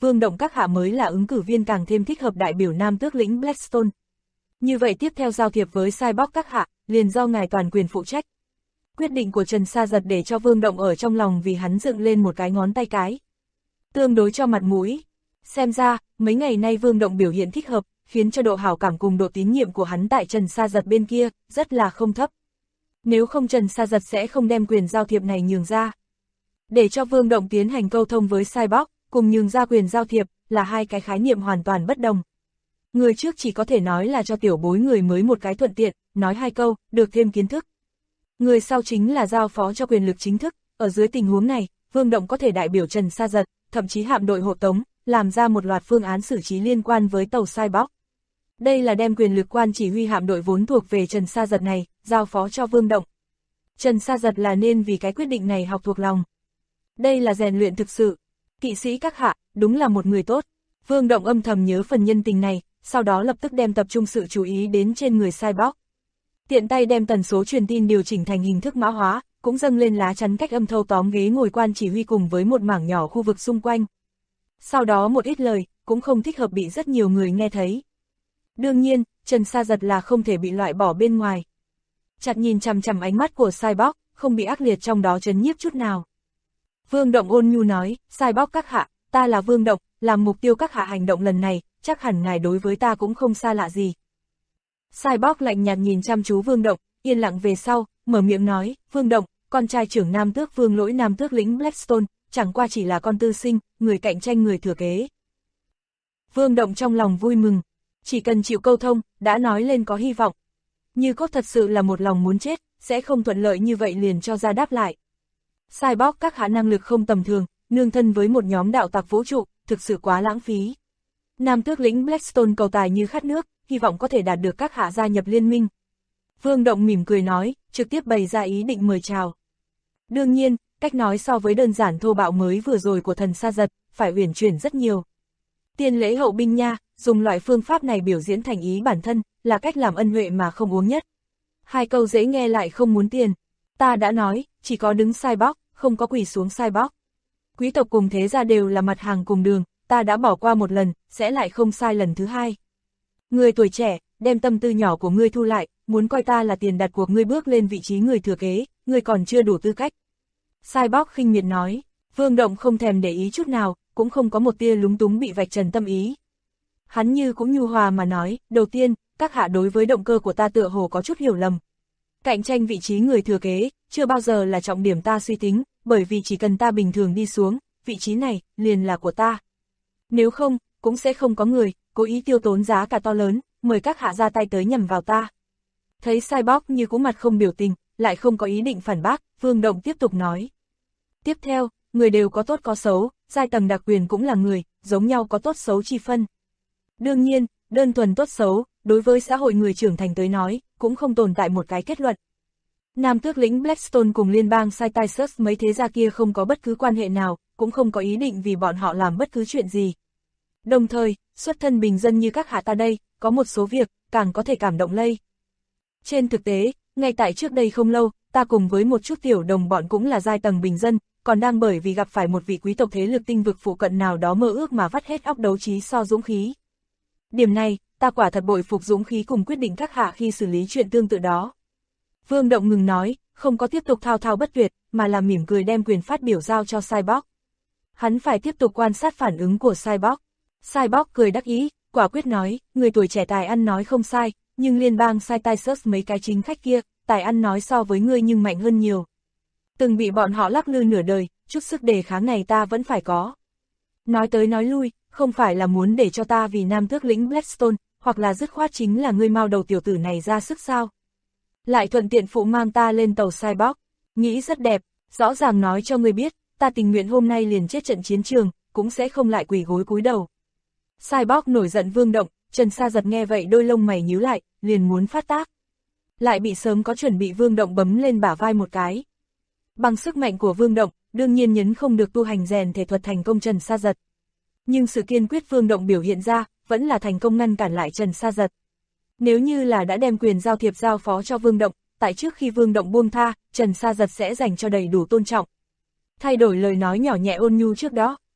Vương Động các hạ mới là ứng cử viên càng thêm thích hợp đại biểu Nam Tước lĩnh Blackstone. Như vậy tiếp theo giao thiệp với Cyborg các hạ, liền do ngài toàn quyền phụ trách. Quyết định của Trần Sa Giật để cho Vương Động ở trong lòng vì hắn dựng lên một cái ngón tay cái. Tương đối cho mặt mũi. Xem ra, mấy ngày nay Vương Động biểu hiện thích hợp, khiến cho độ hảo cảm cùng độ tín nhiệm của hắn tại Trần Sa Giật bên kia, rất là không thấp. Nếu không Trần Sa Giật sẽ không đem quyền giao thiệp này nhường ra. Để cho Vương Động tiến hành câu thông với Cyborg, cùng nhường ra quyền giao thiệp, là hai cái khái niệm hoàn toàn bất đồng. Người trước chỉ có thể nói là cho tiểu bối người mới một cái thuận tiện, nói hai câu, được thêm kiến thức. Người sau chính là giao phó cho quyền lực chính thức, ở dưới tình huống này, Vương Động có thể đại biểu Trần Sa Giật, thậm chí hạm đội hộ tống, làm ra một loạt phương án xử trí liên quan với tàu Cyborg. Đây là đem quyền lực quan chỉ huy hạm đội vốn thuộc về Trần Sa Giật này, giao phó cho Vương Động. Trần Sa Giật là nên vì cái quyết định này học thuộc lòng. Đây là rèn luyện thực sự. Kỵ sĩ các hạ, đúng là một người tốt. Vương Động âm thầm nhớ phần nhân tình này, sau đó lập tức đem tập trung sự chú ý đến trên người Cyborg. Tiện tay đem tần số truyền tin điều chỉnh thành hình thức mã hóa, cũng dâng lên lá chắn cách âm thâu tóm ghế ngồi quan chỉ huy cùng với một mảng nhỏ khu vực xung quanh. Sau đó một ít lời, cũng không thích hợp bị rất nhiều người nghe thấy. Đương nhiên, Trần Sa Giật là không thể bị loại bỏ bên ngoài. Chặt nhìn chằm chằm ánh mắt của Cyborg, không bị ác liệt trong đó chấn nhiếp chút nào. Vương Động ôn nhu nói, Cyborg các hạ, ta là Vương Động, làm mục tiêu các hạ hành động lần này, chắc hẳn ngài đối với ta cũng không xa lạ gì. Cyborg lạnh nhạt nhìn chăm chú Vương Động, yên lặng về sau, mở miệng nói, Vương Động, con trai trưởng Nam Tước Vương Lỗi Nam Tước lĩnh Blackstone, chẳng qua chỉ là con tư sinh, người cạnh tranh người thừa kế. Vương Động trong lòng vui mừng, chỉ cần chịu câu thông, đã nói lên có hy vọng. Như cốt thật sự là một lòng muốn chết, sẽ không thuận lợi như vậy liền cho ra đáp lại. Cyborg các hạ năng lực không tầm thường, nương thân với một nhóm đạo tặc vũ trụ, thực sự quá lãng phí. Nam Tước lĩnh Blackstone cầu tài như khát nước, hy vọng có thể đạt được các hạ gia nhập liên minh. Vương Động mỉm cười nói, trực tiếp bày ra ý định mời chào. Đương nhiên, cách nói so với đơn giản thô bạo mới vừa rồi của thần Sa Giật, phải uyển chuyển rất nhiều. Tiên lễ hậu binh nha, dùng loại phương pháp này biểu diễn thành ý bản thân, là cách làm ân huệ mà không uống nhất. Hai câu dễ nghe lại không muốn tiền. Ta đã nói, chỉ có đứng Cyborg, không có quỳ xuống Cyborg. Quý tộc cùng thế gia đều là mặt hàng cùng đường, ta đã bỏ qua một lần, sẽ lại không sai lần thứ hai. Người tuổi trẻ, đem tâm tư nhỏ của ngươi thu lại, muốn coi ta là tiền đặt cuộc ngươi bước lên vị trí người thừa kế, ngươi còn chưa đủ tư cách. Cyborg khinh miệt nói, Vương Động không thèm để ý chút nào, cũng không có một tia lúng túng bị vạch trần tâm ý. Hắn như cũng nhu hòa mà nói, đầu tiên, các hạ đối với động cơ của ta tựa hồ có chút hiểu lầm. Cạnh tranh vị trí người thừa kế, chưa bao giờ là trọng điểm ta suy tính, bởi vì chỉ cần ta bình thường đi xuống, vị trí này, liền là của ta. Nếu không, cũng sẽ không có người, cố ý tiêu tốn giá cả to lớn, mời các hạ ra tay tới nhằm vào ta. Thấy Cyborg như cũng mặt không biểu tình, lại không có ý định phản bác, Vương Động tiếp tục nói. Tiếp theo, người đều có tốt có xấu, giai tầng đặc quyền cũng là người, giống nhau có tốt xấu chi phân. Đương nhiên, đơn thuần tốt xấu, đối với xã hội người trưởng thành tới nói, cũng không tồn tại một cái kết luận. Nam Tước lĩnh Blackstone cùng liên bang Cytisus mấy thế gia kia không có bất cứ quan hệ nào, cũng không có ý định vì bọn họ làm bất cứ chuyện gì. Đồng thời, xuất thân bình dân như các hạ ta đây, có một số việc, càng có thể cảm động lây. Trên thực tế, ngay tại trước đây không lâu, ta cùng với một chút tiểu đồng bọn cũng là giai tầng bình dân, còn đang bởi vì gặp phải một vị quý tộc thế lực tinh vực phụ cận nào đó mơ ước mà vắt hết óc đấu trí so dũng khí. Điểm này, ta quả thật bội phục dũng khí cùng quyết định các hạ khi xử lý chuyện tương tự đó. Vương Động ngừng nói, không có tiếp tục thao thao bất tuyệt, mà là mỉm cười đem quyền phát biểu giao cho Cyborg. Hắn phải tiếp tục quan sát phản ứng của Cyborg. Cyborg cười đắc ý, quả quyết nói, người tuổi trẻ tài ăn nói không sai, nhưng liên bang Cytisus mấy cái chính khách kia, tài ăn nói so với ngươi nhưng mạnh hơn nhiều. Từng bị bọn họ lắc lư nửa đời, chút sức đề kháng này ta vẫn phải có. Nói tới nói lui, không phải là muốn để cho ta vì Nam Tước lĩnh Blackstone, hoặc là dứt khoát chính là ngươi mau đầu tiểu tử này ra sức sao. Lại thuận tiện phụ mang ta lên tàu Cyborg, nghĩ rất đẹp, rõ ràng nói cho ngươi biết, ta tình nguyện hôm nay liền chết trận chiến trường, cũng sẽ không lại quỳ gối cúi đầu. Cyborg nổi giận Vương Động, Trần Sa Giật nghe vậy đôi lông mày nhíu lại, liền muốn phát tác. Lại bị sớm có chuẩn bị Vương Động bấm lên bả vai một cái. Bằng sức mạnh của Vương Động, đương nhiên nhấn không được tu hành rèn thể thuật thành công Trần Sa Giật. Nhưng sự kiên quyết Vương Động biểu hiện ra, vẫn là thành công ngăn cản lại Trần Sa Giật. Nếu như là đã đem quyền giao thiệp giao phó cho Vương Động, tại trước khi Vương Động buông tha, Trần Sa Giật sẽ dành cho đầy đủ tôn trọng. Thay đổi lời nói nhỏ nhẹ ôn nhu trước đó,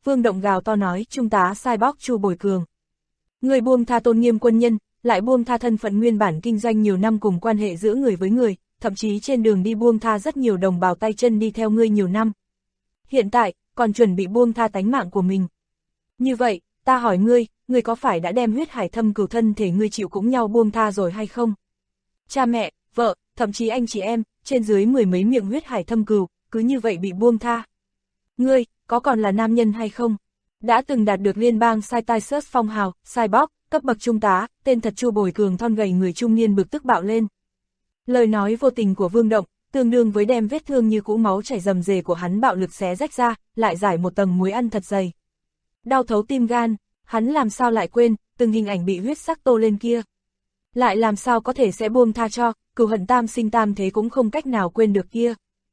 Vương Động gào to nói, Trung tá Cyborg Chu Bồi Cường. Người buông tha tôn nghiêm quân nhân, lại buông tha thân phận nguyên bản kinh doanh nhiều năm cùng quan hệ giữa người với người, thậm chí trên đường đi buông tha rất nhiều đồng bào tay chân đi theo ngươi nhiều năm. Hiện tại, còn chuẩn bị buông tha tánh mạng của mình. Như vậy, ta hỏi ngươi có phải đã đem huyết hải thâm cừu thân thể ngươi chịu cũng nhau buông tha rồi hay không? Cha mẹ, vợ, thậm chí anh chị em, trên dưới 10 mấy miệng huyết hải thâm cừu, cứ như vậy bị buông tha. Ngươi, có còn là nam nhân hay không? Đã từng đạt được liên bang Cytisus phong hào, Cyborg, cấp bậc trung tá, tên thật Chu Bồi Cường thon gầy người trung niên bực tức bạo lên. Lời nói vô tình của Vương Động, tương đương với đem vết thương như cũ máu chảy rầm rề của hắn bạo lực xé rách ra, lại giải một tầng muối ăn thật dày. Đau thấu tim gan, hắn làm sao lại quên, từng hình ảnh bị huyết sắc tô lên kia. Lại làm sao có thể sẽ buông tha cho, cừu hận tam sinh tam thế cũng không cách nào quên được kia.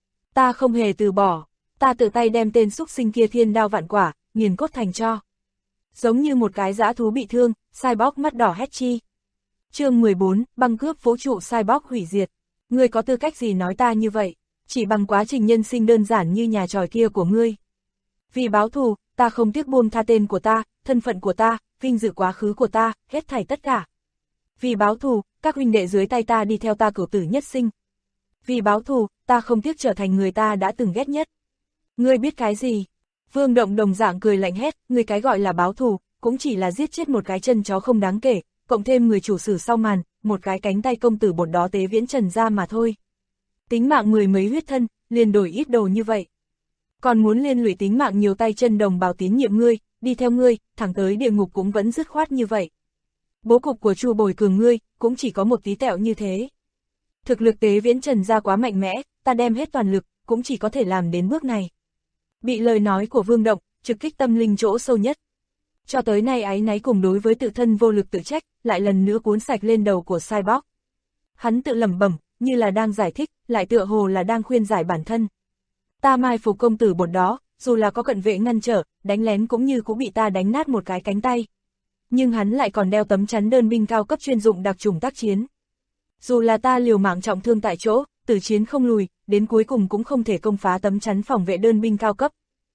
Ta không hề từ bỏ, ta tự tay đem tên xúc sinh kia thiên đao vạn quả, nghiền cốt thành tro. Giống như một cái dã thú bị thương, Cyborg mắt đỏ hét chi. Chương 14, băng cướp vũ trụ Cyborg hủy diệt. Ngươi có tư cách gì nói ta như vậy? Chỉ bằng quá trình nhân sinh đơn giản như nhà tròi kia của ngươi. Vì báo thù, ta không tiếc buông tha tên của ta, thân phận của ta, vinh dự quá khứ của ta, hết thảy tất cả. Vì báo thù, các huynh đệ dưới tay ta đi theo ta cửu tử nhất sinh. Vì báo thù, ta không tiếc trở thành người ta đã từng ghét nhất. Ngươi biết cái gì? Vương Động đồng dạng cười lạnh hét, ngươi cái gọi là báo thù, cũng chỉ là giết chết một cái chân chó không đáng kể, cộng thêm người chủ sử sau màn, một cái cánh tay công tử bột đó tế viễn trần ra mà thôi. Tính mạng 10 mấy huyết thân, liền đổi ít đồ như vậy. Còn muốn liên lụy tính mạng nhiều tay chân đồng bào tín nhiệm ngươi, đi theo ngươi, thẳng tới địa ngục cũng vẫn dứt khoát như vậy. Bố cục của Chu Bồi Cường ngươi, cũng chỉ có một tí tẹo như thế. Thực lực tế viễn trần ra quá mạnh mẽ, ta đem hết toàn lực, cũng chỉ có thể làm đến bước này. Bị lời nói của Vương Động, trực kích tâm linh chỗ sâu nhất. Cho tới nay áy náy cùng đối với tự thân vô lực tự trách, lại lần nữa cuốn sạch lên đầu của Cyborg. Hắn tự lẩm bẩm, như là đang giải thích, lại tựa hồ là đang khuyên giải bản thân. Ta mai phục công tử bột đó, dù là có cận vệ ngăn trở, đánh lén cũng như cũng bị ta đánh nát một cái cánh tay. Nhưng hắn lại còn đeo tấm chắn đơn binh cao cấp chuyên dụng đặc chủng tác chiến. Dù là ta liều mạng trọng thương tại chỗ, tử chiến không lùi, đến cuối cùng cũng không thể công phá tấm chắn phòng vệ đơn binh cao cấp.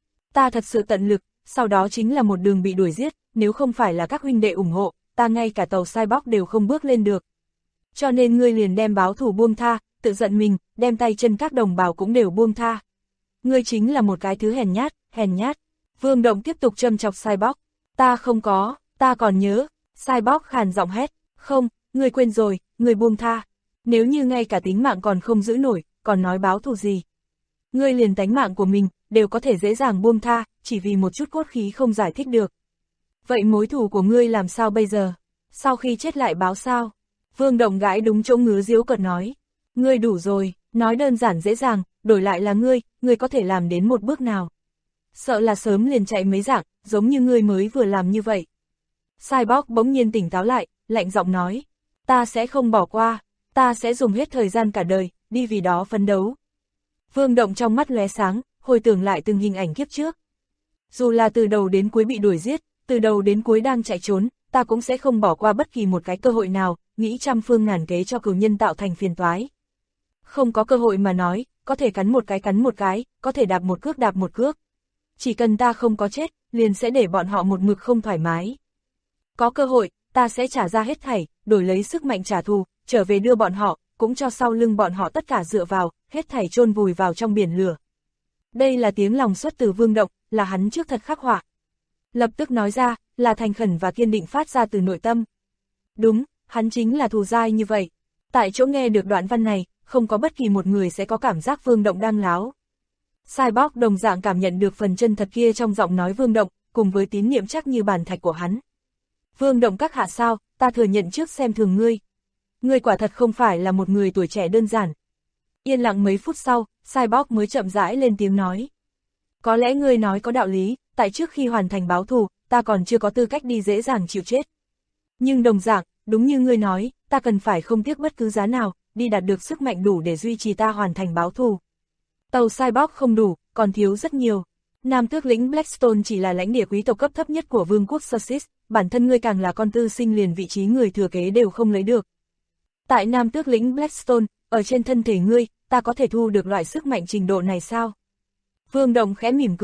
Ta thật sự tận lực, sau đó chính là một đường bị đuổi giết, nếu không phải là các huynh đệ ủng hộ, ta ngay cả tàu Cyborg đều không bước lên được. Cho nên ngươi liền đem báo thù buông tha, tự giận mình, đem tay chân các đồng bào cũng đều buông tha. Ngươi chính là một cái thứ hèn nhát. Vương Động tiếp tục châm chọc Cyborg. Ta không có, ta còn nhớ. Cyborg khàn giọng hét, không, ngươi quên rồi, ngươi buông tha. Nếu như ngay cả tính mạng còn không giữ nổi, còn nói báo thù gì. Ngươi liền tánh mạng của mình, đều có thể dễ dàng buông tha, chỉ vì một chút cốt khí không giải thích được. Vậy mối thù của ngươi làm sao bây giờ? Sau khi chết lại báo sao? Vương Động gãi đúng chỗ ngứa giễu cợt nói. Ngươi đủ rồi, nói đơn giản dễ dàng, đổi lại là ngươi có thể làm đến một bước nào? Sợ là sớm liền chạy mấy dạng, giống như ngươi mới vừa làm như vậy. Cyborg bỗng nhiên tỉnh táo lại, lạnh giọng nói. Ta sẽ không bỏ qua, ta sẽ dùng hết thời gian cả đời, đi vì đó phấn đấu. Vương Động trong mắt lóe sáng, hồi tưởng lại từng hình ảnh kiếp trước. Dù là từ đầu đến cuối bị đuổi giết, từ đầu đến cuối đang chạy trốn, ta cũng sẽ không bỏ qua bất kỳ một cái cơ hội nào, nghĩ trăm phương ngàn kế cho cừu nhân tạo thành phiền toái. Không có cơ hội mà nói, có thể cắn một cái, có thể đạp một cước. Chỉ cần ta không có chết, liền sẽ để bọn họ một mực không thoải mái. Có cơ hội, ta sẽ trả ra hết thảy, đổi lấy sức mạnh trả thù, trở về đưa bọn họ, cũng cho sau lưng bọn họ tất cả dựa vào, hết thảy chôn vùi vào trong biển lửa. Đây là tiếng lòng xuất từ Vương Động, là hắn trước thật khắc họa. Lập tức nói ra, là thành khẩn và kiên định phát ra từ nội tâm. Đúng, hắn chính là thù dai như vậy. Tại chỗ nghe được đoạn văn này, không có bất kỳ một người sẽ có cảm giác Vương Động đang láo. Cyborg đồng dạng cảm nhận được phần chân thật kia trong giọng nói Vương Động, cùng với tín niệm chắc như bàn thạch của hắn. Vương Động các hạ sao, ta thừa nhận trước xem thường ngươi. Ngươi quả thật không phải là một người tuổi trẻ đơn giản. Yên lặng mấy phút sau, Cyborg mới chậm rãi lên tiếng nói. Có lẽ ngươi nói có đạo lý, tại trước khi hoàn thành báo thù, ta còn chưa có tư cách đi dễ dàng chịu chết. Nhưng đồng dạng, đúng như ngươi nói, ta cần phải không tiếc bất cứ giá nào, đi đạt được sức mạnh đủ để duy trì ta hoàn thành báo thù. Tàu Cyborg không đủ, còn thiếu rất nhiều. Nam tước lĩnh Blackstone chỉ là lãnh địa quý tộc cấp thấp nhất của vương quốc Sussex, bản thân ngươi càng là con tư sinh liền vị trí người thừa kế đều không lấy được. Tại Nam tước lĩnh Blackstone, ở trên thân thể ngươi, ta có thể thu được loại sức mạnh trình độ này sao? Vương Động khẽ mỉm cười,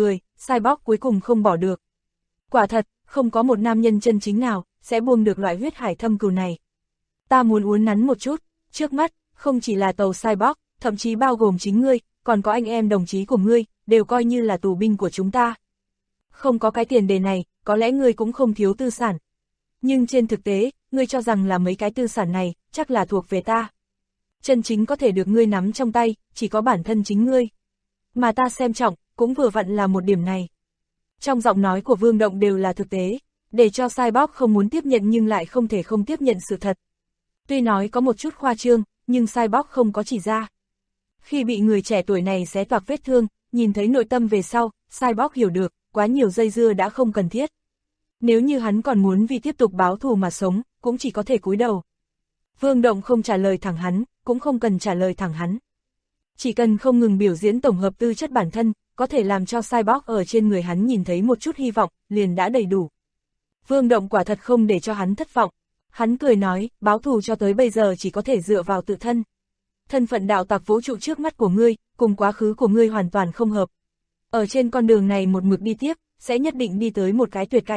Cyborg cuối cùng không bỏ được. Quả thật, không có một nam nhân chân chính nào sẽ buông được loại huyết hải thâm cừu này. Ta muốn uốn nắn một chút, trước mắt, không chỉ là tàu Cyborg, thậm chí bao gồm chính ngươi, còn có anh em đồng chí của ngươi, đều coi như là tù binh của chúng ta. Không có cái tiền đề này, có lẽ ngươi cũng không thiếu tư sản. Nhưng trên thực tế, ngươi cho rằng là mấy cái tư sản này, chắc là thuộc về ta. Chân chính có thể được ngươi nắm trong tay, chỉ có bản thân chính ngươi. Mà ta xem trọng, cũng vừa vặn là một điểm này. Trong giọng nói của Vương Động đều là thực tế, để cho Cyborg không muốn tiếp nhận nhưng lại không thể không tiếp nhận sự thật. Tuy nói có một chút khoa trương, nhưng Cyborg không có chỉ ra. Khi bị người trẻ tuổi này xé toạc vết thương, nhìn thấy nội tâm về sau, Cyborg hiểu được, quá nhiều dây dưa đã không cần thiết. Nếu như hắn còn muốn vì tiếp tục báo thù mà sống, cũng chỉ có thể cúi đầu. Vương Động không trả lời thẳng hắn, cũng không cần trả lời thẳng hắn. Chỉ cần không ngừng biểu diễn tổng hợp tư chất bản thân, có thể làm cho Cyborg ở trên người hắn nhìn thấy một chút hy vọng, liền đã đầy đủ. Vương Động quả thật không để cho hắn thất vọng. Hắn cười nói, báo thù cho tới bây giờ chỉ có thể dựa vào tự thân. Thân phận đạo tặc vũ trụ trước mắt của ngươi, cùng quá khứ của ngươi hoàn toàn không hợp. Ở trên con đường này một mực đi tiếp, sẽ nhất định đi tới một cái tuyệt cảnh.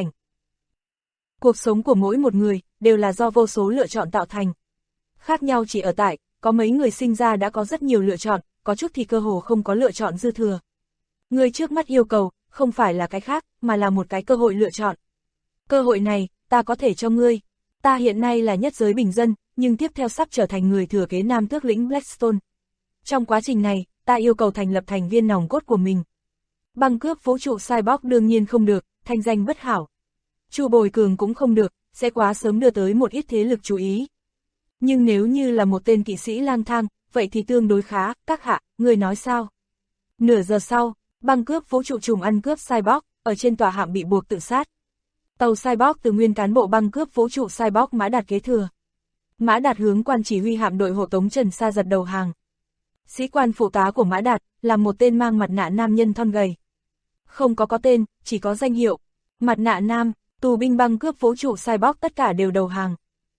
Cuộc sống của mỗi một người, đều là do vô số lựa chọn tạo thành. Khác nhau chỉ ở tại, có mấy người sinh ra đã có rất nhiều lựa chọn, có chút thì cơ hồ không có lựa chọn dư thừa. Người trước mắt yêu cầu, không phải là cái khác, mà là một cái cơ hội lựa chọn. Cơ hội này, ta có thể cho ngươi. Ta hiện nay là nhất giới bình dân, nhưng tiếp theo sắp trở thành người thừa kế Nam Tước lĩnh Blackstone. Trong quá trình này, ta yêu cầu thành lập thành viên nòng cốt của mình. Băng cướp vũ trụ Cyborg đương nhiên không được, thanh danh bất hảo. Chu bồi cường cũng không được, sẽ quá sớm đưa tới một ít thế lực chú ý. Nhưng nếu như là một tên kỵ sĩ lang thang, vậy thì tương đối khá, các hạ, người nói sao? Nửa giờ sau, băng cướp vũ trụ trùng ăn cướp Cyborg, ở trên tòa hạm bị buộc tự sát. Tàu Cyborg từ nguyên cán bộ băng cướp vũ trụ Cyborg Mã Đạt kế thừa. Mã Đạt hướng quan chỉ huy hạm đội hộ tống Trần Sa Giật đầu hàng. Sĩ quan phụ tá của Mã Đạt là một tên mang mặt nạ nam nhân thon gầy. Không có tên, chỉ có danh hiệu. Mặt nạ nam, tù binh băng cướp vũ trụ Cyborg tất cả đều đầu hàng.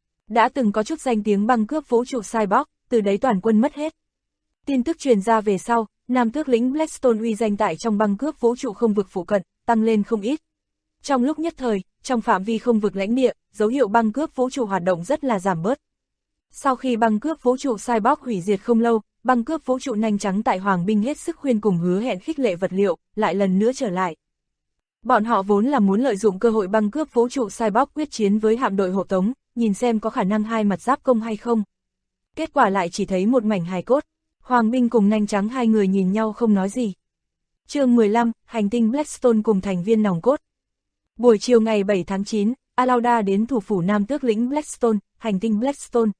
Đã từng có chút danh tiếng băng cướp vũ trụ Cyborg, từ đấy toàn quân mất hết. Tin tức truyền ra về sau, Nam Tước lĩnh Blackstone uy danh tại trong băng cướp vũ trụ không vực phụ cận, tăng lên không ít. Trong lúc nhất thời, trong phạm vi không vực lãnh địa, dấu hiệu băng cướp vũ trụ hoạt động rất là giảm bớt. Sau khi băng cướp vũ trụ Cyborg hủy diệt không lâu, băng cướp vũ trụ nhanh trắng tại Hoàng binh hết sức khuyên cùng hứa hẹn khích lệ vật liệu, lại lần nữa trở lại. Bọn họ vốn là muốn lợi dụng cơ hội băng cướp vũ trụ Cyborg quyết chiến với hạm đội hộ tống, nhìn xem có khả năng hai mặt giáp công hay không. Kết quả lại chỉ thấy một mảnh hài cốt. Hoàng binh cùng nhanh trắng hai người nhìn nhau không nói gì. Chương 15, hành tinh Blackstone cùng thành viên nòng cốt. Buổi chiều ngày 7 tháng 9, Alauda đến thủ phủ Nam Tước lĩnh Blackstone, hành tinh Blackstone.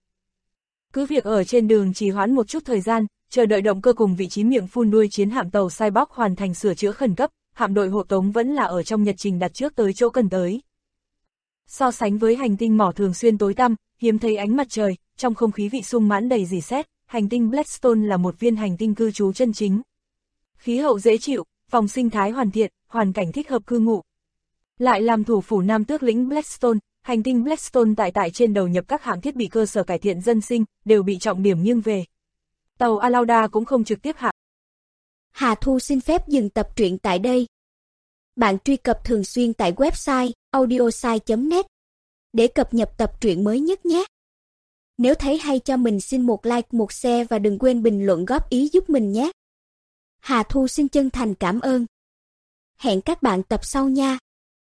Cứ việc ở trên đường trì hoãn một chút thời gian, chờ đợi động cơ cùng vị trí miệng phun đuôi chiến hạm tàu Cyborg hoàn thành sửa chữa khẩn cấp, hạm đội hộ tống vẫn là ở trong nhật trình đặt trước tới chỗ cần tới. So sánh với hành tinh mỏ thường xuyên tối tăm, hiếm thấy ánh mặt trời, trong không khí vị sung mãn đầy rỉ sét, hành tinh Blackstone là một viên hành tinh cư trú chân chính. Khí hậu dễ chịu, phòng sinh thái hoàn thiện, hoàn cảnh thích hợp cư ngụ. Lại làm thủ phủ Nam Tước lĩnh Blackstone, hành tinh Blackstone tại trên đầu nhập các hạng thiết bị cơ sở cải thiện dân sinh, đều bị trọng điểm nghiêng về. Tàu Alauda cũng không trực tiếp hạ. Hà Thu xin phép dừng tập truyện tại đây. Bạn truy cập thường xuyên tại website audiosai.net để cập nhật tập truyện mới nhất nhé. Nếu thấy hay cho mình xin một like, một share và đừng quên bình luận góp ý giúp mình nhé. Hà Thu xin chân thành cảm ơn. Hẹn các bạn tập sau nha.